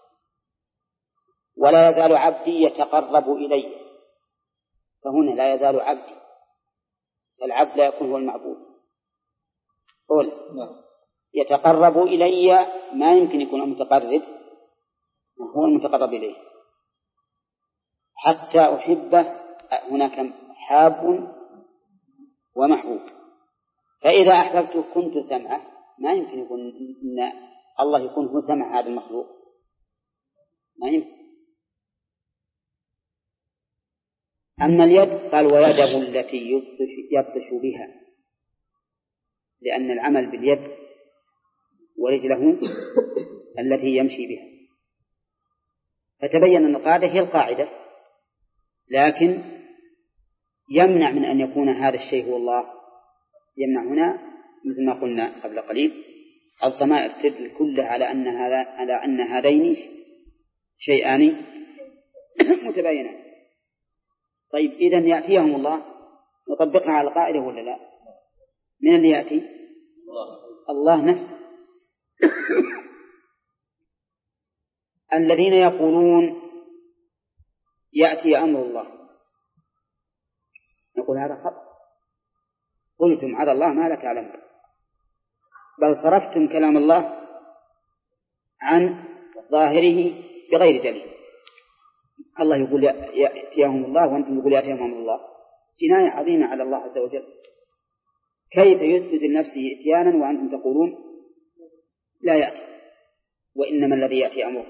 S1: ولا يزال عبدي يتقرب إلي، فهنا لا يزال عبدي، العبد لا يكون هو المعبود. قول يتقرب إلي ما يمكن يكون المتقرب هو المتقرب إليه حتى أحبه. هناك حاب ومحبوب، فإذا أحببته كنت سمعه، ما يمكن يكون إن الله يكون هو سمع هذا المخلوق، ما يمكن. أما اليد قال ويده التي يبطش بها، لأن العمل باليد ورجله التي يمشي بها. فتبين أن القاعدة هي القاعدة، لكن يمنع من أن يكون هذا الشيء هو الله. يمنع هنا مثل ما قلنا قبل قليل الضمائر تدل كلها على أن هذا على أن هذين شيئان متباينان. طيب إذن يأتيهم الله نطبقها على القاعدة ولا لا؟ من اللي يأتي؟ الله, الله نفسه. الذين يقولون يأتي أمر الله نقول هذا خطأ. قلتم على الله ما لا تعلمون، بل صرفتم كلام الله عن ظاهره بغير دليل. الله يقول يأتيهم الله وأنتم يقول يأتيهم أمر الله، جناية عظيمة على الله عز وجل. كيف يثبت لنفسه إتيانا وأنتم تقولون لا يأتي وإنما الذي يأتي أمره؟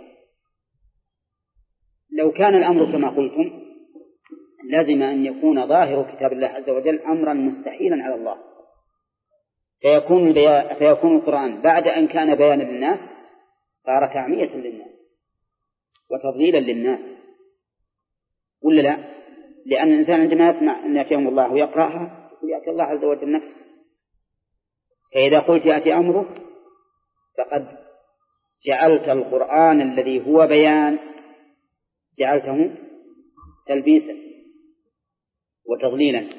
S1: لو كان الأمر كما قلتم لازم أن يكون ظاهر كتاب الله عز وجل أمرا مستحيلا على الله، فيكون, فيكون القرآن بعد أن كان بيانا للناس صار تعمية للناس وتضليلا للناس، ولا لا؟ لأن الإنسان عندما يسمع أن يأتيهم الله ويقرأها يقول يأتي الله عز وجل نفسه. فإذا قلت يأتي أمره فقد جعلت القرآن الذي هو بيان جعلته تلبيسا وتضليلا،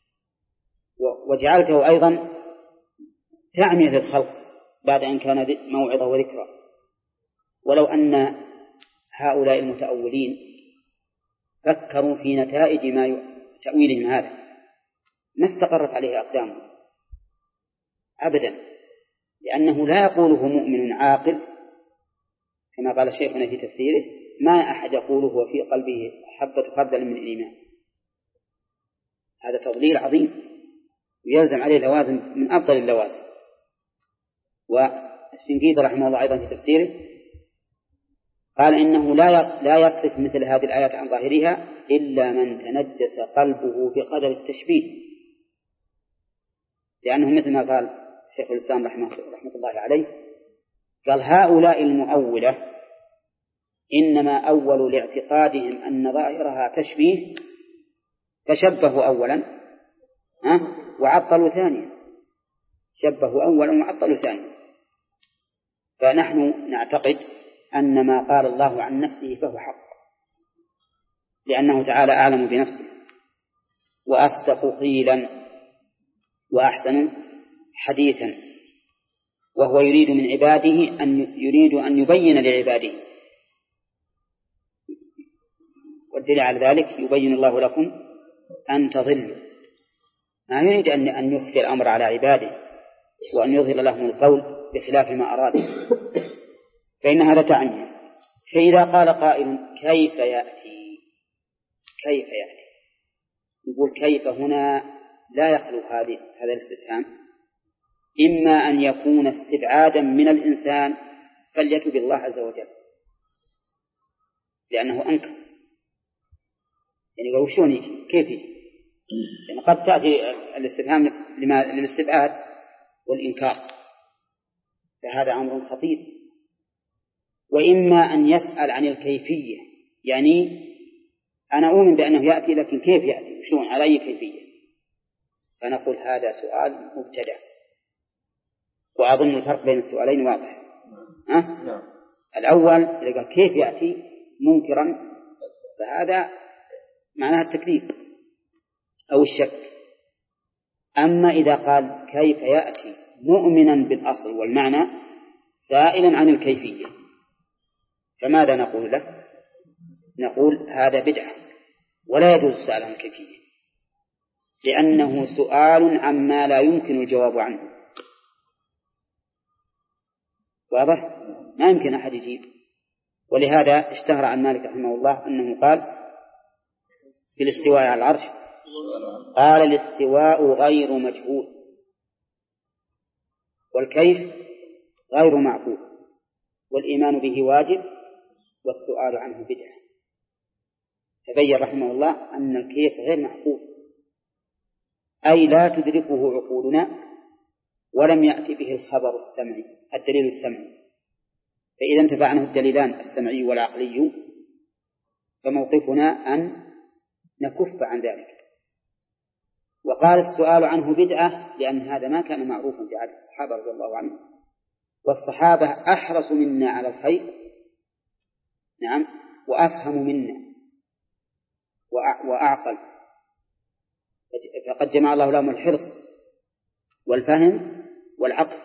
S1: وجعلته أيضا تعمية للخلق بعد أن كان موعظة وذكرى. ولو أن هؤلاء المتأولين فكروا في نتائج ما تأويلهم هذا ما استقرت عليه أقدامهم أبدا، لأنه لا يقوله مؤمن عاقل كما قال شيخنا في تفسيره ما أحد يقوله وفي قلبه حبة خردل من الإيمان. هذا تضليل عظيم ويلزم عليه لوازم من أفضل اللوازم. والشنقيطي رحمه الله أيضا في تفسيره قال إنه لا لا يصرف مثل هذه الآيات عن ظاهرها إلا من تنجس قلبه بقدر التشبيه، لأنه مثل ما قال شيخ الإسلام رحمه, رحمه الله عليه قال هؤلاء المؤولة إنما أول لاعتقادهم أن ظاهرها تشبيه فشبهوا أولا وعطلوا ثانيا، شبهوا أولا وعطلوا ثانيا. فنحن نعتقد أن ما قال الله عن نفسه فهو حق، لأنه تعالى أعلم بنفسه وأصدق قيلا وأحسن حديثا، وهو يريد من عباده أن يريد أن يبين لعباده، والدليل على ذلك يبين الله لكم أن تضلوا. ما يريد أن يخفي الأمر على عباده وأن يظهر لهم القول بخلاف ما أراد، فإن هذا تعني. فإذا قال قائل كيف يأتي كيف يأتي يقول كيف هنا لا يخلو هذه هذا الاستفهام، إما أن يكون استبعادا من الإنسان فليتب الله عز وجل لأنه أنكر، يعني قالوا شلون كيف يعني قد تأتي الاستفهام للاستبعاد والإنكار، فهذا أمر خطير. وإما أن يسأل عن الكيفية، يعني أنا أؤمن بأنه يأتي لكن كيف يأتي، شلون، على أي كيفية؟ فنقول هذا سؤال مبتدأ. وأظن الفرق بين السؤالين واضح. أه؟ نعم. الأول إذا قال كيف يأتي منكرا فهذا معناها التكذيب أو الشك. أما إذا قال كيف يأتي مؤمنا بالأصل والمعنى سائلا عن الكيفية، فماذا نقول له؟ نقول هذا بدعة ولا يجوز السؤال عن الكيفية، لأنه سؤال عما لا يمكن الجواب عنه. واضح؟ ما يمكن أحد يجيب. ولهذا اشتهر عن مالك رحمه الله أنه قال في الاستواء على العرش، قال الاستواء غير مجهول والكيف غير معقول والإيمان به واجب والسؤال عنه بدعة. تبين رحمه الله أن الكيف غير معقول، أي لا تدركه عقولنا ولم يأتي به الخبر السمعي الدليل السمعي، فإذا انتفع عنه الدليلان السمعي والعقلي فموقفنا أن نكف عن ذلك. وقال السؤال عنه بدعة لأن هذا ما كان معروفا في عهد الصحابة رضي الله عنهم، والصحابة أحرص منا على الخير، نعم، وأفهم منا وأعقل، فقد جمع الله لهم الحرص والفهم والعقل،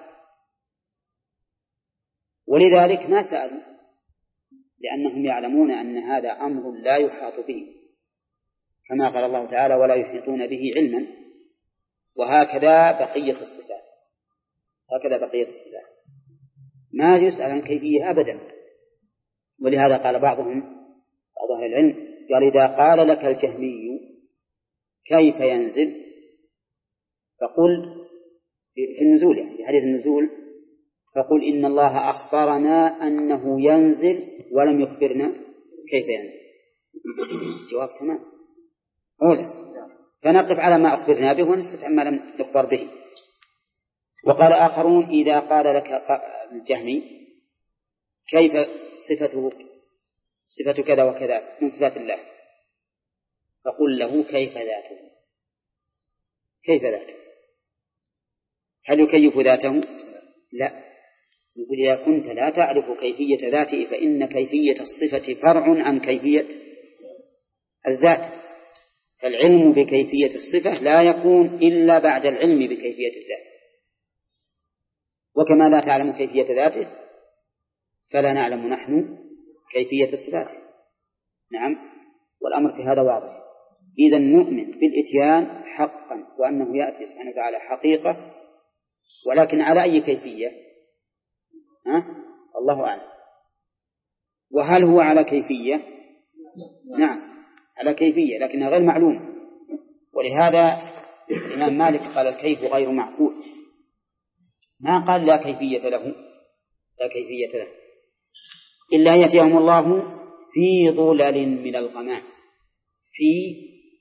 S1: ولذلك ما سألوا، لأنهم يعلمون أن هذا أمر لا يحاط به، كما قال الله تعالى ولا يحيطون به علما. وهكذا بقية الصفات، هكذا بقية الصفات ما يسأل عن كيفية أبدا. ولهذا قال بعضهم بعض أهل العلم قال إذا قال لك الجهمي كيف ينزل فقل في النزول، يعني في حديث النزول، فقل إن الله أخبرنا أنه ينزل ولم يخبرنا كيف ينزل. جواب تمام أولا، فنقف على ما أخبرنا به ونسكت عما لم نخبر به. وقال آخرون إذا قال لك الجهمي كيف صفته صفة كذا وكذا من صفات الله فقل له كيف ذاته. كيف ذاته؟ هل يكيف ذاته؟ لا، يقول إذا كنت لا تعرف كيفية ذاته فإن كيفية الصفة فرع عن كيفية الذات، فالعلم بكيفية الصفة لا يكون إلا بعد العلم بكيفية الذات. وكما لا تعلم كيفية ذاته فلا نعلم نحن كيفية صفاته. نعم، والأمر في هذا واضح. إذا نؤمن بالإتيان حقا وأنه يأتي سبحانه وتعالى حقيقة، ولكن على أي كيفية؟ ها؟ الله أعلم. وهل هو على كيفية؟ نعم على كيفية لكنها غير معلومة. ولهذا الإمام مالك قال الكيف غير معقول، ما قال لا كيفية له، لا كيفية له إلا يأتيهم الله في ظلل من الغمام. في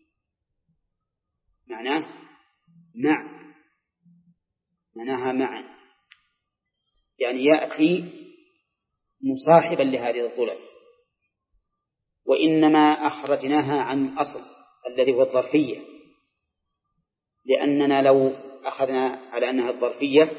S1: معناه مع، معناها مع، يعني يأتي مصاحبا لهذه الظلل. وإنما أخرجناها عن الأصل الذي هو الظرفية، لأننا لو أخذنا على أنها الظرفية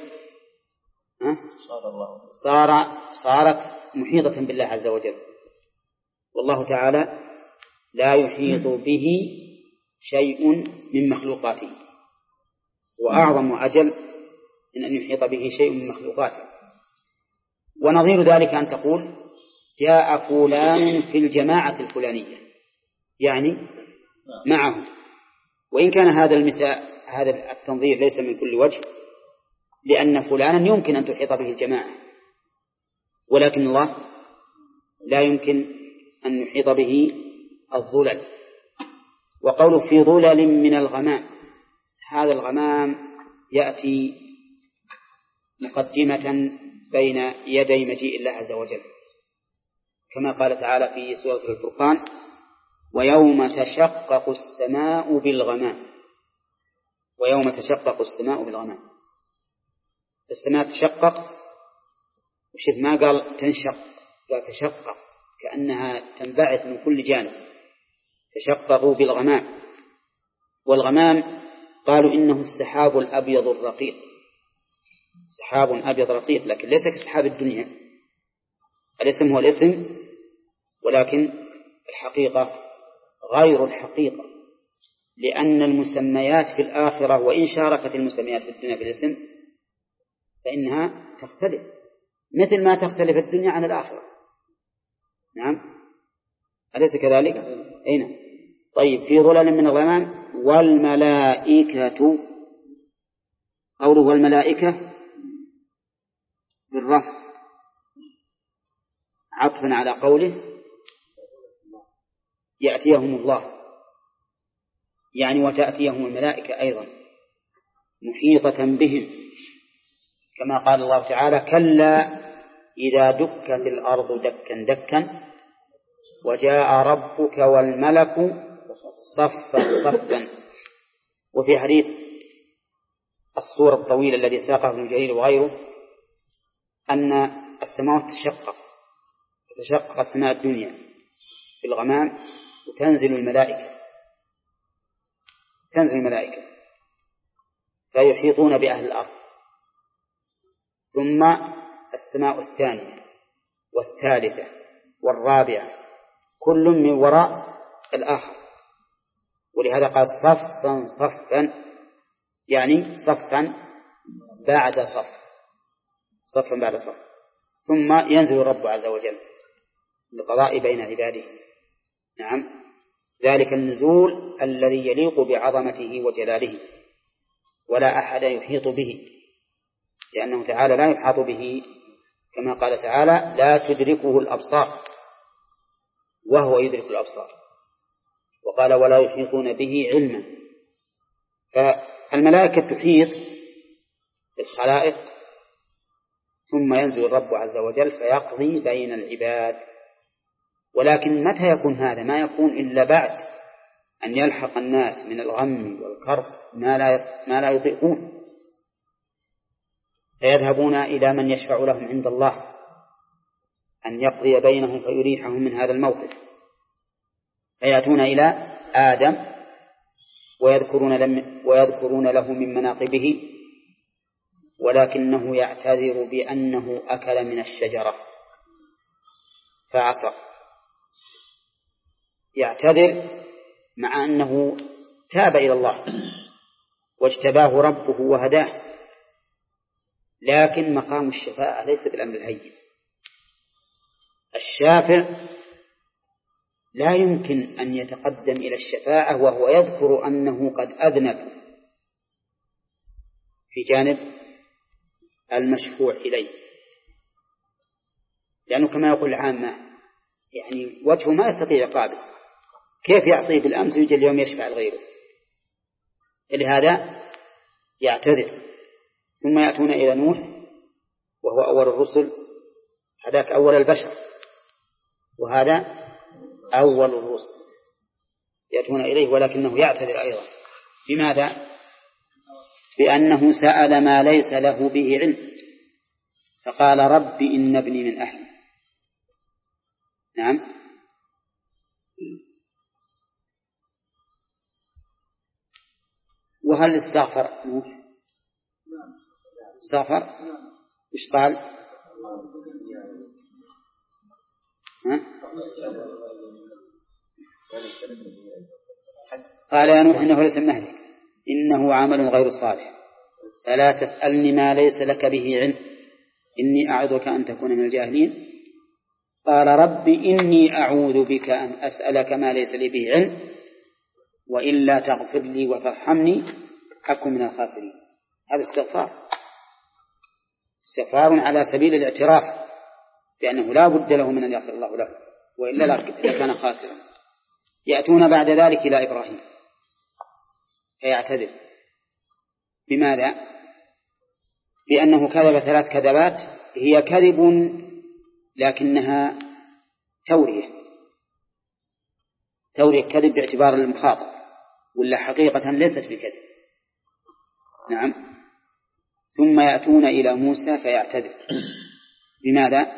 S1: صار صارت محيطة بالله عز وجل، والله تعالى لا يحيط به شيء من مخلوقاته، وأعظم وأجل من أن يحيط به شيء من مخلوقاته. ونظير ذلك أن تقول جاء فلان في الجماعة الفلانية، يعني معه، وإن كان هذا المثال هذا التنظير ليس من كل وجه، لأن فلانا يمكن أن تحيط به الجماعة، ولكن الله لا يمكن أن يحيط به الظلل. وقوله في ظلل من الغمام، هذا الغمام يأتي مقدمة بين يدي مجيء الله عز وجل، كما قال تعالى في سورة الفرقان ويوم تشقق السماء بالغمام. ويوم تشقق السماء بالغمام. السماء تشقق، وشوف ما قال تنشق، قال تشقق كأنها تنبعث من كل جانب. تشققوا بالغمام. والغمام قالوا إنه السحاب الأبيض الرقيق، سحاب أبيض رقيق، لكن ليس كسحاب الدنيا. الاسم هو الاسم، ولكن الحقيقة غير الحقيقة، لأن المسميات في الآخرة وإن شاركت المسميات في الدنيا في الاسم فإنها تختلف، مثل ما تختلف الدنيا عن الآخرة. نعم، أليس كذلك؟ أين؟ طيب، في ظلال من الغمام. والملائكة، قوله والملائكة بالرفع عطفا على قوله يأتيهم الله، يعني وتأتيهم الملائكة أيضا محيطة بهم، كما قال الله تعالى كلا إذا دكت الأرض دكا دكا وجاء ربك والملك صفا صفا. وفي حديث الصورة الطويلة الذي ساقه ابن جرير وغيره أن السماوات تشقق، تشقق السماء الدنيا في الغمام، وتنزل الملائكة تنزل الملائكة فيحيطون بأهل الأرض. ثم السماء الثانية والثالثة والرابعة كل من وراء الآخر، ولهذا قال صفا صفا، يعني صفا بعد صف، صفا بعد صف. ثم ينزل الرب عز وجل للقضاء بين عباده. نعم، ذلك النزول الذي يليق بعظمته وجلاله، ولا أحد يحيط به، لأنه تعالى لا يحاط به، كما قال تعالى لا تدركه الأبصار وهو يدرك الأبصار، وقال ولا يحيطون به علما. فالملائكة تحيط بالخلائق، ثم ينزل الرب عز وجل فيقضي بين العباد. ولكن متى يكون هذا؟ ما يكون إلا بعد أن يلحق الناس من الغم والكرب ما لا ما لا يطيقون، فيذهبون إلى من يشفع لهم عند الله أن يقضي بينهم فيريحهم من هذا الموقف، فيأتون إلى آدم ويذكرون, ويذكرون له من مناقبه، ولكنه يعتذر بأنه أكل من الشجرة فعصى. يعتذر مع أنه تاب إلى الله واجتباه ربه وهداه، لكن مقام الشفاعة ليس بالأمر الهين. الشافع لا يمكن أن يتقدم إلى الشفاعة وهو يذكر أنه قد أذنب في جانب المشفوع إليه، لأنه كما يقول العامة يعني وجهه ما يستطيع عقابه، كيف يعصيه بالأمس ويجي اليوم يشفع لغيره؟ لهذا يعتذر. ثم يأتون إلى نوح وهو أول الرسل، هذاك أول البشر وهذا أول الرسل، يأتون إليه ولكنه يعتذر أيضا. بماذا؟ بأنه سأل ما ليس له به علم، فقال رب إن ابني من أهلي. نعم. وهل استغفر نوح؟ استغفر؟ إيش قال؟ ها؟ قال يا نوح إنه ليس من أهلك إنه عمل غير صالح فلا تسألني ما ليس لك به علم إني أعوذك أن تكون من الجاهلين. قال رب إني أعوذ بك أن أسألك ما ليس لي به علم وإلا تغفر لي وترحمني أكن من الخاسرين. هذا استغفار، استغفار على سبيل الاعتراف بأنه لا بد له من أن يغفر الله له وإلا لكان خاسرا. يأتون بعد ذلك إلى إبراهيم فيعتذر. بماذا؟ بأنه كذب ثلاث كذبات هي كذب لكنها تورية، تورية كذب باعتبار المخاطب، ولا حقيقة ليست بكذب. نعم. ثم يأتون إلى موسى فيعتذر. بماذا؟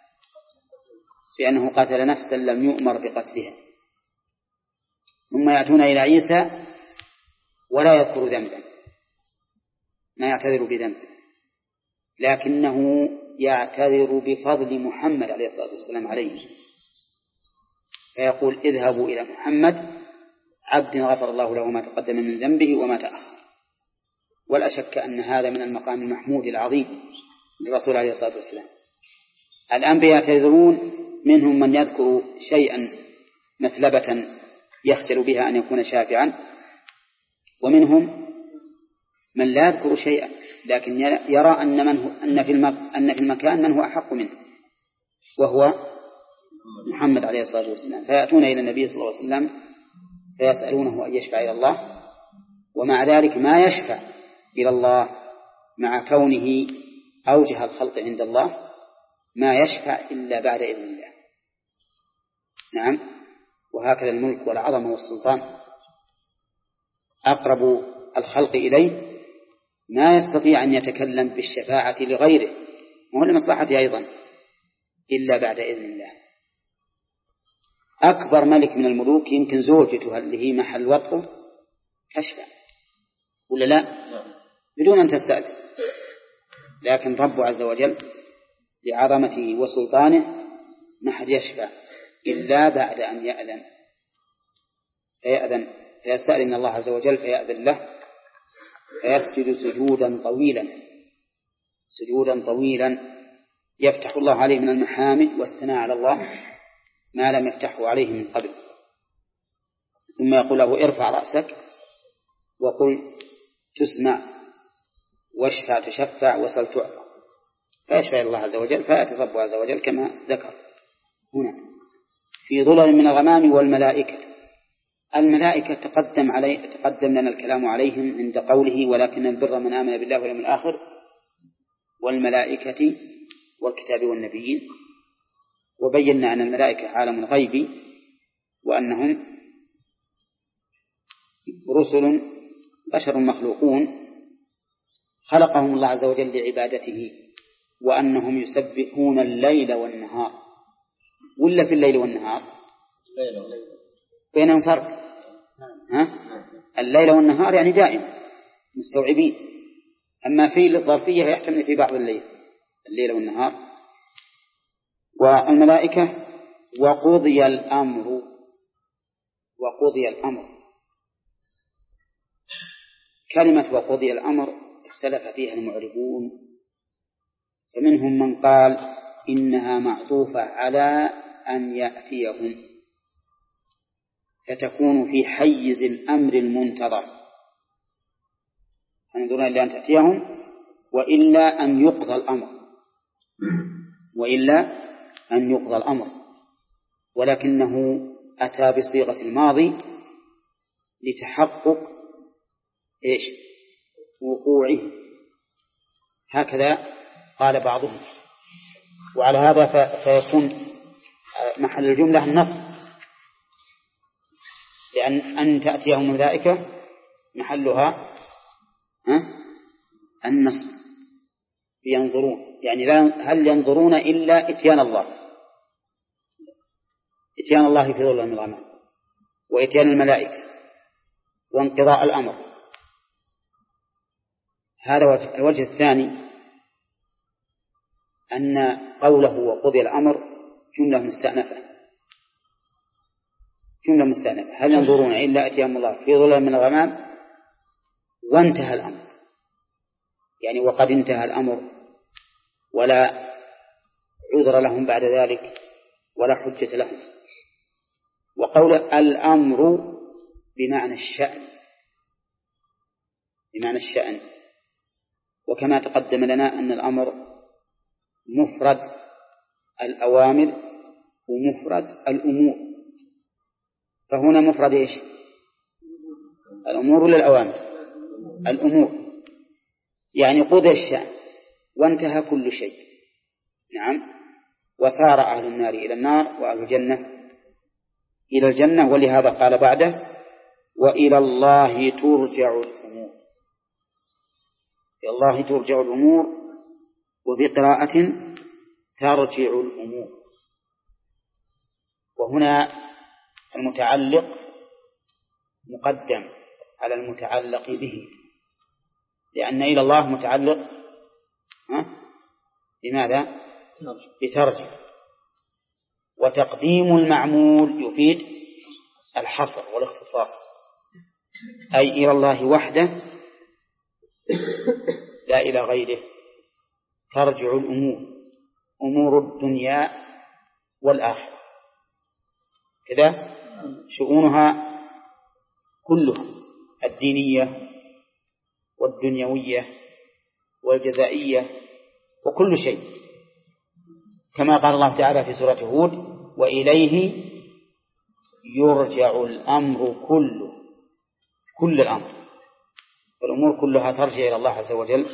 S1: بأنه قتل نفسا لم يؤمر بقتلها. ثم يأتون إلى عيسى ولا يذكر ذنبا، ما يعتذر بذنب، لكنه يعتذر بفضل محمد عليه الصلاة والسلام عليه، فيقول اذهبوا إلى محمد عبد غفر الله له ما تقدم من ذنبه وما تأخر. ولا شك أن هذا من المقام المحمود العظيم للرسول عليه الصلاة والسلام. الأنبياء يعتذرون، منهم من يذكر شيئا مثلبة يخجل بها أن يكون شافعا، ومنهم من لا يذكر شيئا لكن يرى أن, من هو أن, في أن في المكان من هو أحق منه وهو محمد عليه الصلاة والسلام. فيأتون إلى النبي صلى الله عليه وسلم فيسألونه أن يشفع إلى الله، ومع ذلك ما يشفع إلى الله مع كونه أوجه الخلق عند الله ما يشفع إلا بعد إذن الله. نعم. وهكذا الملك والعظمة والسلطان أقرب الخلق إليه ما يستطيع أن يتكلم بالشفاعة لغيره وهو لمصلحته أيضا إلا بعد إذن الله. أكبر ملك من الملوك يمكن زوجته اللي هي محل وطئه تشفع ولا لا بدون أن تستأذن، لكن رب عز وجل لعظمته وسلطانه ما حد يشفع إلا بعد أن يأذن، فيأذن فيستأذن من الله عز وجل فيأذن له، فيسجد سجودا طويلا سجودا طويلا يفتح الله عليه من المحامد والثناء على الله ما لم يفتحه عليه من قبل. ثم يقول له ارفع رأسك وقل تسمع واشفع تشفع وسل تعطى، فيشفع الله عز وجل فيأتي ربه عز وجل كما ذكر هنا في ظلل من الغمام. والملائكة الملائكة تقدم علي تقدم لنا الكلام عليهم عند قوله ولكن البر من آمن بالله واليوم الآخر والملائكة والكتاب والنبيين، وبينا أن الملائكة عالم غيبي وأنهم رسل بشر مخلوقون خلقهم الله عز وجل لعبادته، وأنهم يسبحون الليل والنهار. ولا في الليل والنهار بينهم فرق؟ ها؟ الليل والنهار يعني دائم مستوعبين، أما في الظرفية يحتمل في بعض الليل الليل والنهار. والملائكة وقضي الأمر وقضي الأمر كلمة وقضي الأمر اختلف فيها المعربون، فمنهم من قال إنها معطوفة على أن يأتيهم فتكون في حيز الأمر المنتظر، انظرنا إلى أن تأتيهم وإلا أن يقضى الأمر وإلا أن يقضى الأمر ولكنه أتى بصيغة الماضي لتحقق إيش وقوعه، هكذا قال بعضهم. وعلى هذا فيكون محل الجملة النصب، لأن أن تأتيهم الملائكة محلها النصب ينظرون، يعني هل ينظرون إلا إتيان الله إتيان الله في ظل الغمام وإتيان الملائكة وانقضاء الأمر. هذا وجه. الوجه الثاني أن قوله وقضي الأمر جملة مستأنفة جملة مستأنفة هل ينظرون إلا أتيهم الله في ظل من الغمام وانتهى الأمر، يعني وقد انتهى الأمر ولا عذر لهم بعد ذلك ولا حجة لهم. وقول الأمر بمعنى الشأن بمعنى الشأن وكما تقدم لنا أن الأمر مفرد الأوامر ومفرد الأمور، فهنا مفرد إيش الأمور ولا الأوامر؟ الأمور، يعني قضى الشأن وانتهى كل شيء. نعم. وصار أهل النار إلى النار وأهل الجنة إلى الجنة، ولهذا قال بعده وإلى الله ترجع الأمور. إلى الله ترجع الأمور، وفي قراءة ترجع الأمور. وهنا المتعلق مقدم على المتعلق به، لأن إلى الله متعلق بماذا؟ بترجع. وتقديم المعمول يفيد الحصر والاختصاص، أي إلى الله وحده لا إلى غيره ترجع الأمور، أمور الدنيا والآخرة كذا شؤونها كلها، الدينية والدنيوية والجزائية وكل شيء، كما قال الله تعالى في سورة هود: وإليه يرجع الأمر كله، كل الأمر، الأمور كلها ترجع إلى الله عز وجل.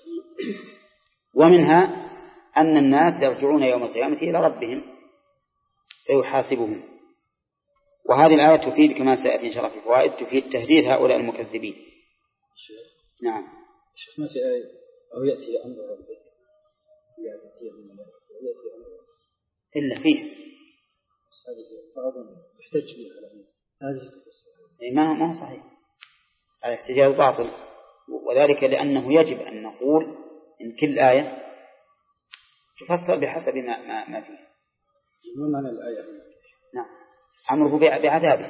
S1: ومنها أن الناس يرجعون يوم القيامة إلى ربهم فيحاسبهم. وهذه الآية تفيد كما سيأتي إن شاء الله في الفوائد، تفيد تهديد هؤلاء المكذبين. نعم.
S2: شيخ ما في آية أو يأتي أمر ربك يأتي أمر
S1: إلا فيه
S2: هذه بعضهم يحتج بها هذه
S1: ما ما هو صحيح، الاحتجاج باطل، وذلك لأنه يجب أن نقول إن كل آية تفسر بحسب ما ما, ما فيه.
S2: ما معنى الآية؟
S1: نعم، أمره بعذابه،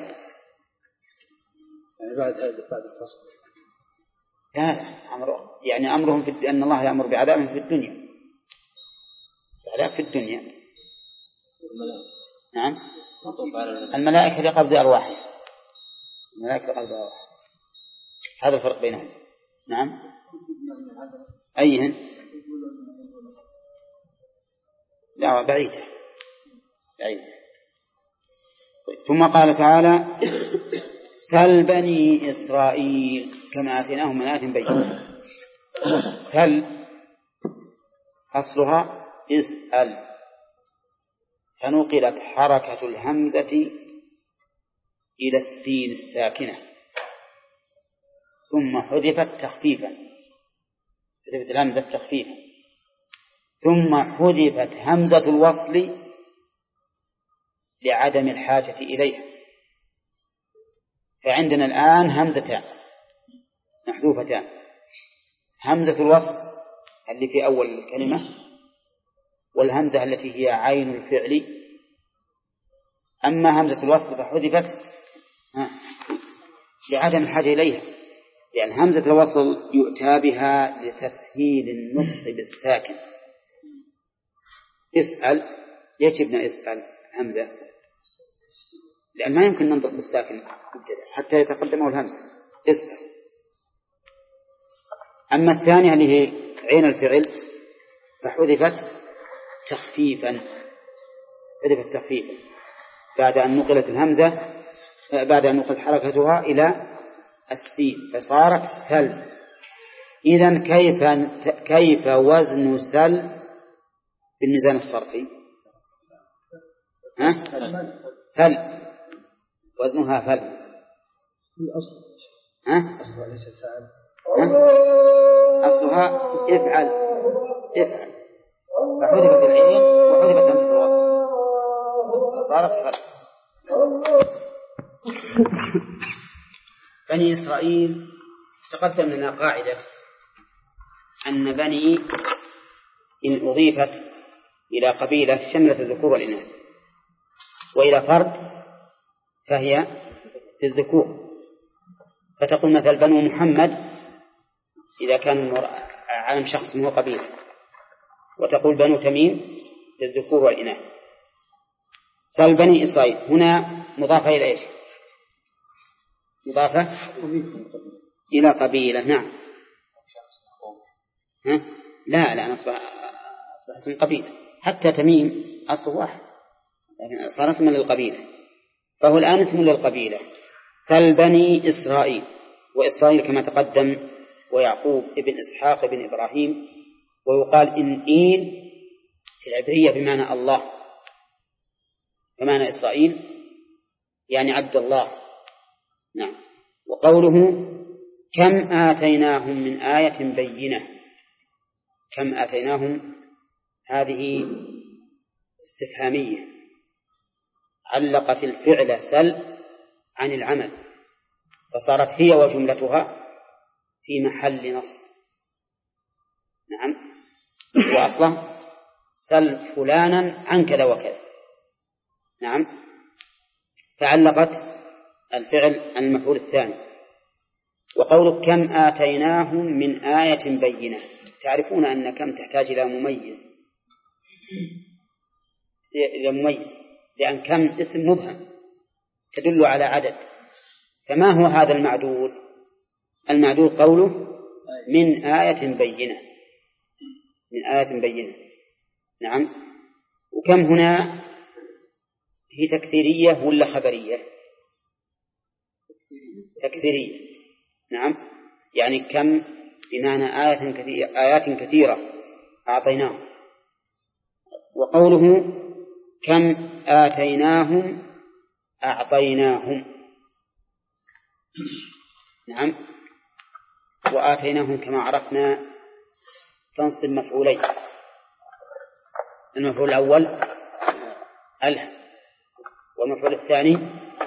S2: يعني بعد هذا بعد الفصل.
S1: لا لا أمره يعني أمرهم في أن الله يأمر بعذابهم في الدنيا، عذاب في الدنيا.
S2: الملائكة.
S1: نعم، الملائكة لقبض أرواحهم، الملائكة لقبض أرواحهم، هذا الفرق بينهم. نعم. أيهن؟ لا بعيدة بعيدة. ثم قال تعالى: سل بني إسرائيل كما آتيناهم من آيات بينة. سل أصلها اسأل، فنقلت حركة الهمزة إلى السين الساكنة ثم حذفت تخفيفا، حذفت الهمزة تخفيفا، ثم حذفت همزة الوصل لعدم الحاجة إليها. فعندنا الآن همزتان محذوفتان: همزة الوصل اللي في أول الكلمة، والهمزة التي هي عين الفعل. أما همزة الوصل فحذفت لعدم الحاجة إليها، لأن همزة الوصل يؤتى بها لتسهيل النطق بالساكن. اسأل، ليش ابن اسأل همزة؟ لأن ما يمكن ننطق بالساكن حتى يتقدمه الهمزة. اسأل. أما الثانية اللي هي عين الفعل فحذفت تخفيفا، حذفت تخفيفا بعد أن نقلت الهمزة، بعد أن نقلت حركتها إلى السين فصارت سل. إذن كيف كيف وزن سل بالميزان الصرفي؟ ها؟ فل، وزنها فل. ها؟ أصلها افعل افعل، فحذفت العين وحذفت همزة الوصل فصارت فل. بني إسرائيل تقدم لنا قاعدة أن بني إن أضيفت إلى قبيلة شملت الذكور والإناث، وإلى فرد فهي الذكور. فتقول مثل بنو محمد إذا كان علم شخص هو قبيلة، وتقول بنو تميم للذكور والإناث. سل بني إسرائيل هنا مضافة إلى إيش؟ مضافة إلى قبيلة. نعم. ها؟ لا لا أصبح اسم قبيلة، حتى تميم أصله واحد لكن صار اسما للقبيلة، فهو الآن اسم للقبيلة. سل بني إسرائيل، وإسرائيل كما تقدم ويعقوب ابن إسحاق ابن إبراهيم، ويقال إن إيل في العبرية بمعنى الله، بمعنى إسرائيل يعني عبد الله. نعم. وقوله كم آتيناهم من آية بينة، كم آتيناهم هذه استفهامية علقت الفعل سل عن العمل، فصارت هي وجملتها في محل نصب. نعم. وأصلا سل فلانا عن كذا وكذا. نعم. فعلقت الفعل عن المفعول الثاني. وقولك كم آتيناهم من آية بينة، تعرفون أن كم تحتاج إلى مميز إلى مميز لأن كم اسم مبهم تدل على عدد. فما هو هذا المعدود؟ المعدود قوله من آية بينة، من آية بينة. نعم. وكم هنا هي تكثيرية ولا خبرية؟ تكثيرية. نعم. يعني كم بمعنى آية كثيرة، آيات كثيرة أعطيناهم. وقوله كم آتيناهم أعطيناهم. نعم. وآتيناهم كما عرفنا تنصب مفعولين، المفعول الأول أله، والمفعول الثاني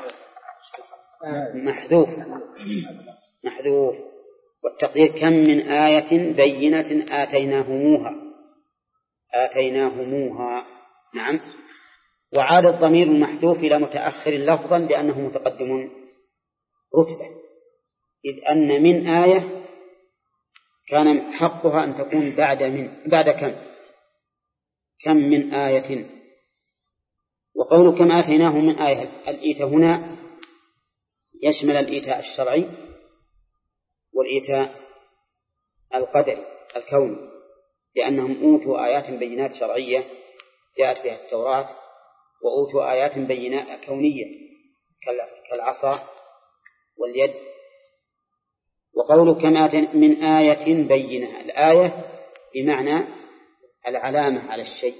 S1: محذوف محذوف والتقدير كم من آية بينة آتيناهموها آتيناهموها. نعم. وعاد الضمير المحذوف إلى متأخر لفظا لأنه متقدم رتبة، إذ أن من آية كان حقها أن تكون بعد من بعد كم كم من آية. وقول كم آتيناهم من آية، الإيتاء هنا يشمل الإيتاء الشرعي والإيتاء القدري الكوني، لأنهم أوتوا آيات بينات شرعية جاءت بها التوراة، وأوتوا آيات بينات كونية كالعصا واليد. وقول كم آتينا من آية بينة، الآية بمعنى العلامة على الشيء،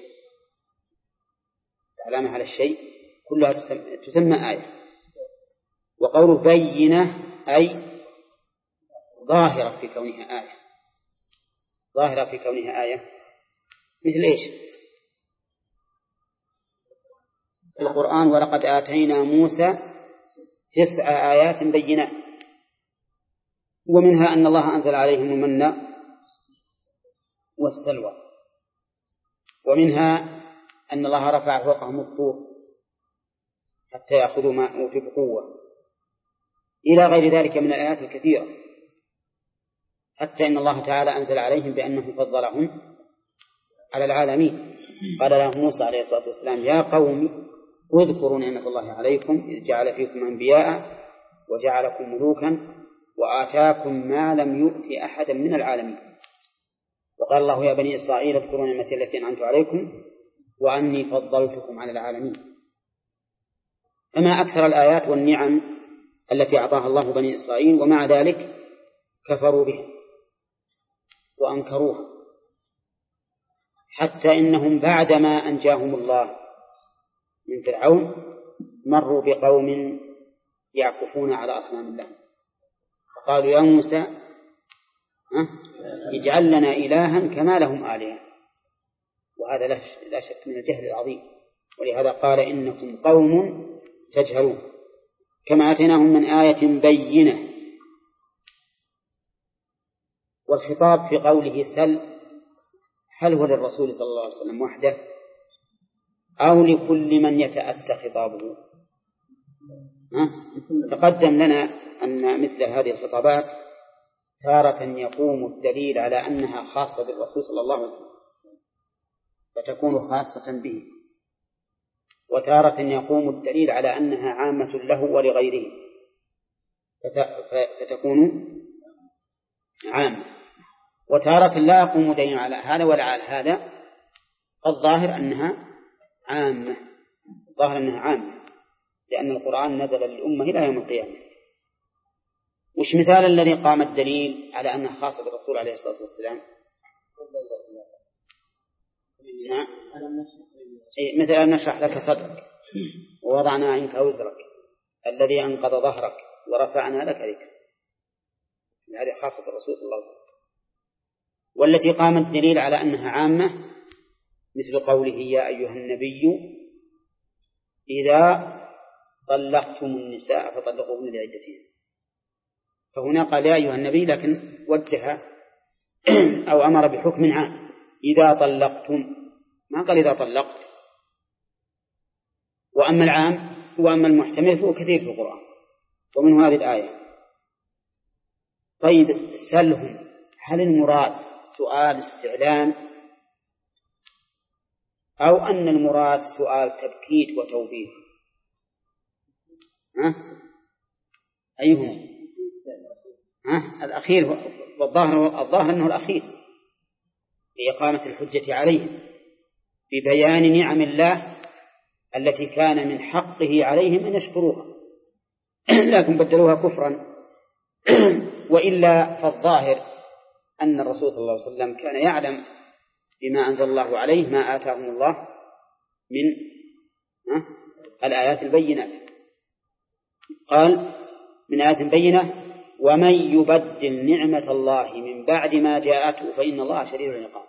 S1: العلامة على الشيء كلها تسمى آية. وقول بينة أي ظاهرة في كونها آية، ظاهرة في كونها آية. مثل إيش؟ القرآن ولقد آتينا موسى تسع آيات بينات، ومنها أن الله أنزل عليهم المن والسلوى، ومنها أن الله رفع فوقهم الطور حتى يأخذوا ما أوتوا بقوة، إلى غير ذلك من الآيات الكثيرة، حتى إن الله تعالى أنزل عليهم بأنه فضلهم على العالمين. قال لهم موسى عليه الصلاة والسلام يا قوم اذكروا نعمة الله عليكم إذ جعل فيكم أنبياء وجعلكم ملوكا وآتاكم ما لم يؤت أحدا من العالمين. وقال الله يا بني إسرائيل اذكروا نعمتي التي أنعمت عليكم وأني فضلتكم على العالمين. فما أكثر الآيات والنعم التي أعطاها الله بني إسرائيل، ومع ذلك كفروا بها وأنكروها، حتى إنهم بعدما أنجاهم الله من فرعون مروا بقوم يعكفون على أصنام الله، فقالوا يا موسى اجعل لنا إلها كما لهم آلهة، وهذا لا شك من الجهل العظيم. ولهذا قال إنكم قوم تجهلون. كما آتيناهم من آية بينة. والخطاب في قوله سل هل هو للرسول صلى الله عليه وسلم وحده أو لكل من يتأتى خطابه؟ تقدم لنا أن مثل هذه الخطابات تارة يقوم الدليل على أنها خاصة بالرسول صلى الله عليه وسلم فتكون خاصة به، وتارة يقوم الدليل على أنها عامة له ولغيره فتكون عامة، وتارة لا يقوم دليل على هذا ولا على هذا. الظاهر أنها عامة، الظاهر أنها عامة لأن القرآن نزل للأمة إلى يوم القيامة. وش مثال الذي قام الدليل على أنها خاصة بالرسول عليه الصلاة والسلام؟ نعم. مثل أن نشرح لك صدرك ووضعنا عنك وزرك الذي أنقض ظهرك ورفعنا لك ذكرك، هذه خاصة بالرسول صلى الله عليه وسلم. والتي قام الدليل على أنها عامة مثل قوله يا أيها النبي إذا طلقتم النساء فطلقوهن لعدتهن، فهنا قال يا أيها النبي لكن وجه أو أمر بحكم عام إذا طلقتم، ما قال إذا طلقت. وأما العام وأما المحتمل فهو كثير في القرآن ومن هذه الآية. طيب سلهم، هل المراد سؤال استعلام أو أن المراد سؤال تبكيت وتوبيخ؟ ها؟ أيهما؟ ها؟ الأخير، والظاهر الظاهر أنه الأخير لإقامة الحجة عليهم ببيان نعم الله التي كان من حقه عليهم أن يشكروها لكن بدلوها كفرا. وإلا فالظاهر أن الرسول صلى الله عليه وسلم كان يعلم بما أنزل الله عليه ما آتاهم الله من الآيات البينات. قال من آيات بينة ومن يبدل نعمة الله من بعد ما جاءته فإن الله شديد العقاب.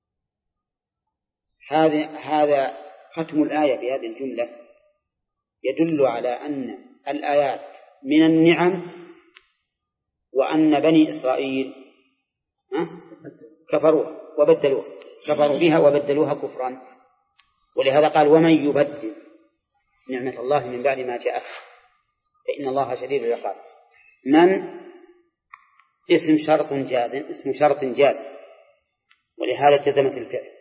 S1: هذا هذا ختم الآية بهذه الجملة يدل على أن الآيات من النعم، وأن بني إسرائيل كفروها وبدلوها كفروا بها وبدلوها كفرا. ولهذا قال ومن يبدل نعمة الله من بعد ما جاءته فإن الله شديد العقاب. من اسم شرط جازم، اسم شرط جازم، ولهذا جزمت الفعل.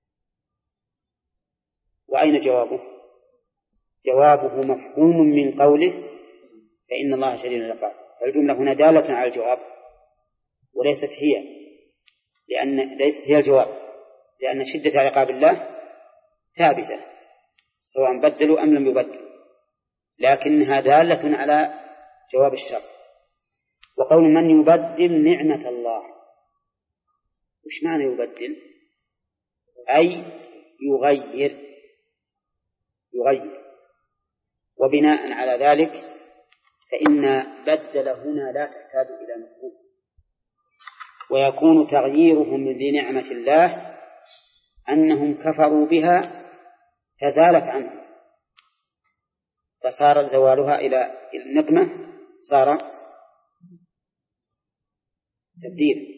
S1: وأين جوابه؟ جوابه مفهوم من قوله فإن الله شديد العقاب، فالجملة هنا دالة على الجواب وليست هي، لأن ليست هي الجواب، لأن شدة عقاب الله ثابتة سواء بدلوا أم لم يبدلوا، لكنها دالة على جواب الشرط. وقول من يبدل نعمة الله، وش معنى يبدل؟ أي يغير يغير وبناء على ذلك فإن بدل هنا لا تحتاج إلى مفهوم، ويكون تغييرهم لنعمة الله أنهم كفروا بها فزالت عنهم فصار زوالها إلى النقمة صار تبديل.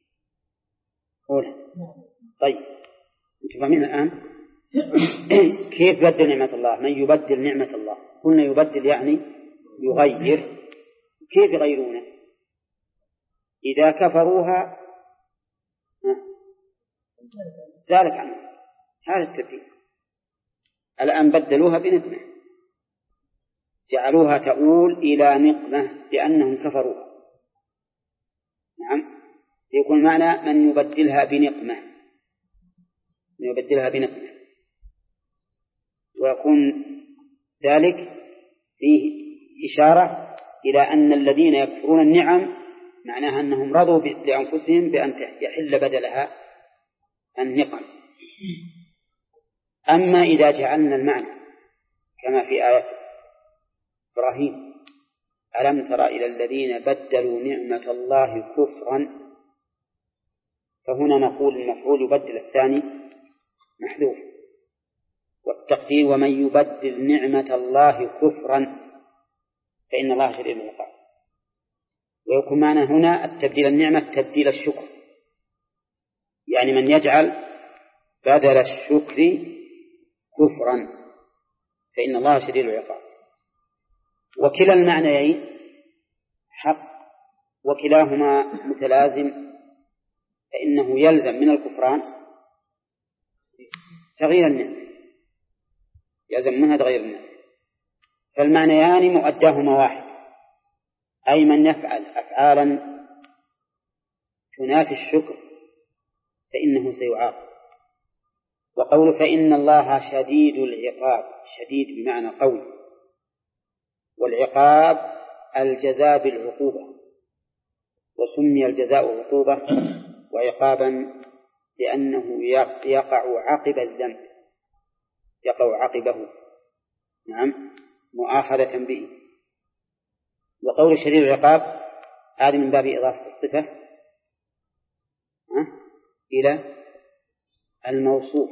S1: طيب أنتم فاهمين الآن كيف بدل نعمة الله؟ من يبدل نعمة الله، قلنا يبدل يعني يغير. كيف يغيرونه؟ إذا كفروها زالت عنه، هذا التبديل. الآن بدلوها بنقمة، جعلوها تؤول إلى نقمة لأنهم كفروها. نعم، يكون معنى من يبدلها بنقمة، من يبدلها بنقمة، ويكون ذلك فيه إشارة إلى أن الذين يكفرون النعم معناها أنهم رضوا لأنفسهم بأن يحل بدلها النقم. أما إذا جعلنا المعنى كما في آية إبراهيم ألم تر إلى الذين بدلوا نعمة الله كفرا، فهنا نقول المفعول يبدل الثاني محذوف، والتقدير ومن يبدل نعمة الله كفرا فإن الله شديد العقاب. ويكون معنى هنا التبديل النعمة تبديل الشكر، يعني من يجعل بدل الشكر كفرا فإن الله شديد العقاب. وكلا المعنيين حق وكلاهما متلازم، فإنه يلزم من الكفران تغيير النعمة، يلزم منها تغيير النعمة، فالمعنيان مؤداهما واحد، أي من يفعل أفعالا تنافي الشكر فإنه سيعاقب. وقول فإن الله شديد العقاب، شديد بمعنى قوي، والعقاب الجزاء بالعقوبة، وسمي الجزاء عقوبة وعقابا لأنه يقع عقب الذنب، يقع عقبه، نعم، مؤاخذة به. وقول شديد العقاب هذه من باب إضافة الصفة إلى الموصوف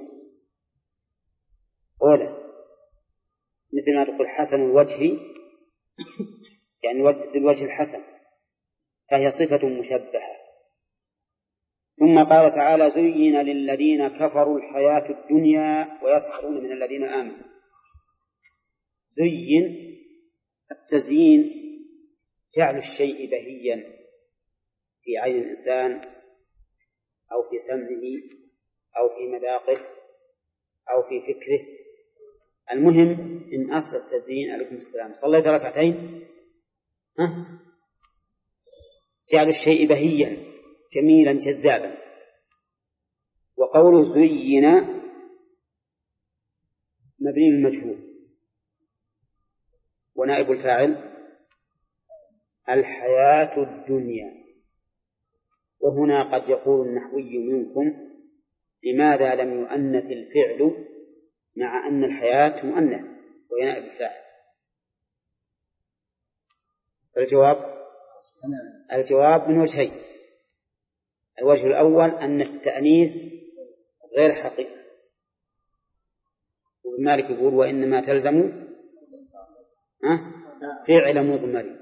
S1: أولا، مثل ما تقول حسن الوجه يعني الوجه الحسن، فهي صفة مشبهة. ثم قال تعالى زين للذين كفروا الحياة الدنيا ويسخرون من الذين آمنوا. زين، التزيين جعل الشيء بهيا في عين الإنسان أو في سمعه أو في مذاقه أو في فكره. المهم إن أصل التزيين عليكم السلام صليت ركعتين ها؟ جعل الشيء بهيا جميلا جذابا. وقوله زين مبني المجهول ونائب الفاعل الحياة الدنيا. وهنا قد يقول النحوي منكم لماذا لم يؤنث الفعل مع أن الحياة مؤنث وهي نائب الفاعل؟ الجواب الجواب من وجهين. الوجه الأول أن التأنيث غير حقيقي، وابن مالك يقول وإنما تلزم فعل مضمر.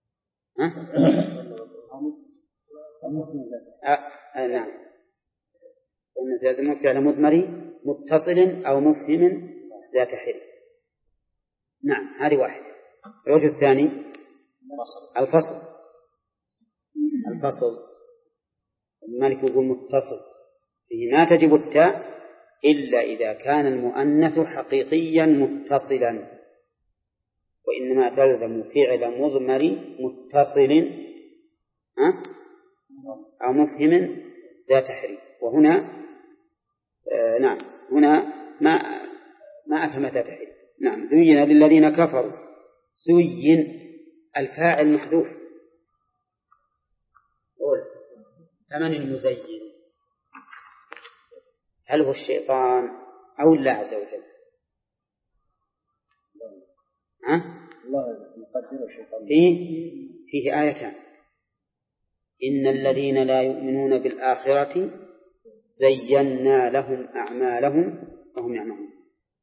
S1: أه؟ نعم، وإن تلزم فعل مضمر متصل أو مفهم ذات حل. نعم، هذه واحدة. الوجه الثاني الفصل الفصل المالك يقول متصل فيه ما تجب التاء إلا إذا كان المؤنث حقيقيا متصلا، وإنما تلزم فعل مضمر متصل أو مفهم ذات حريف. وهنا آه نعم هنا ما ما أفهم ذات حريف. نعم زين للذين كفروا. زين الفاعل محذوف. فمن المزين؟ هل هو الشيطان أو الله عز وجل؟ ها؟ فيه فيه آيتان: إن الذين لا يؤمنون بالآخرة زينا لهم أعمالهم وهم يعملون.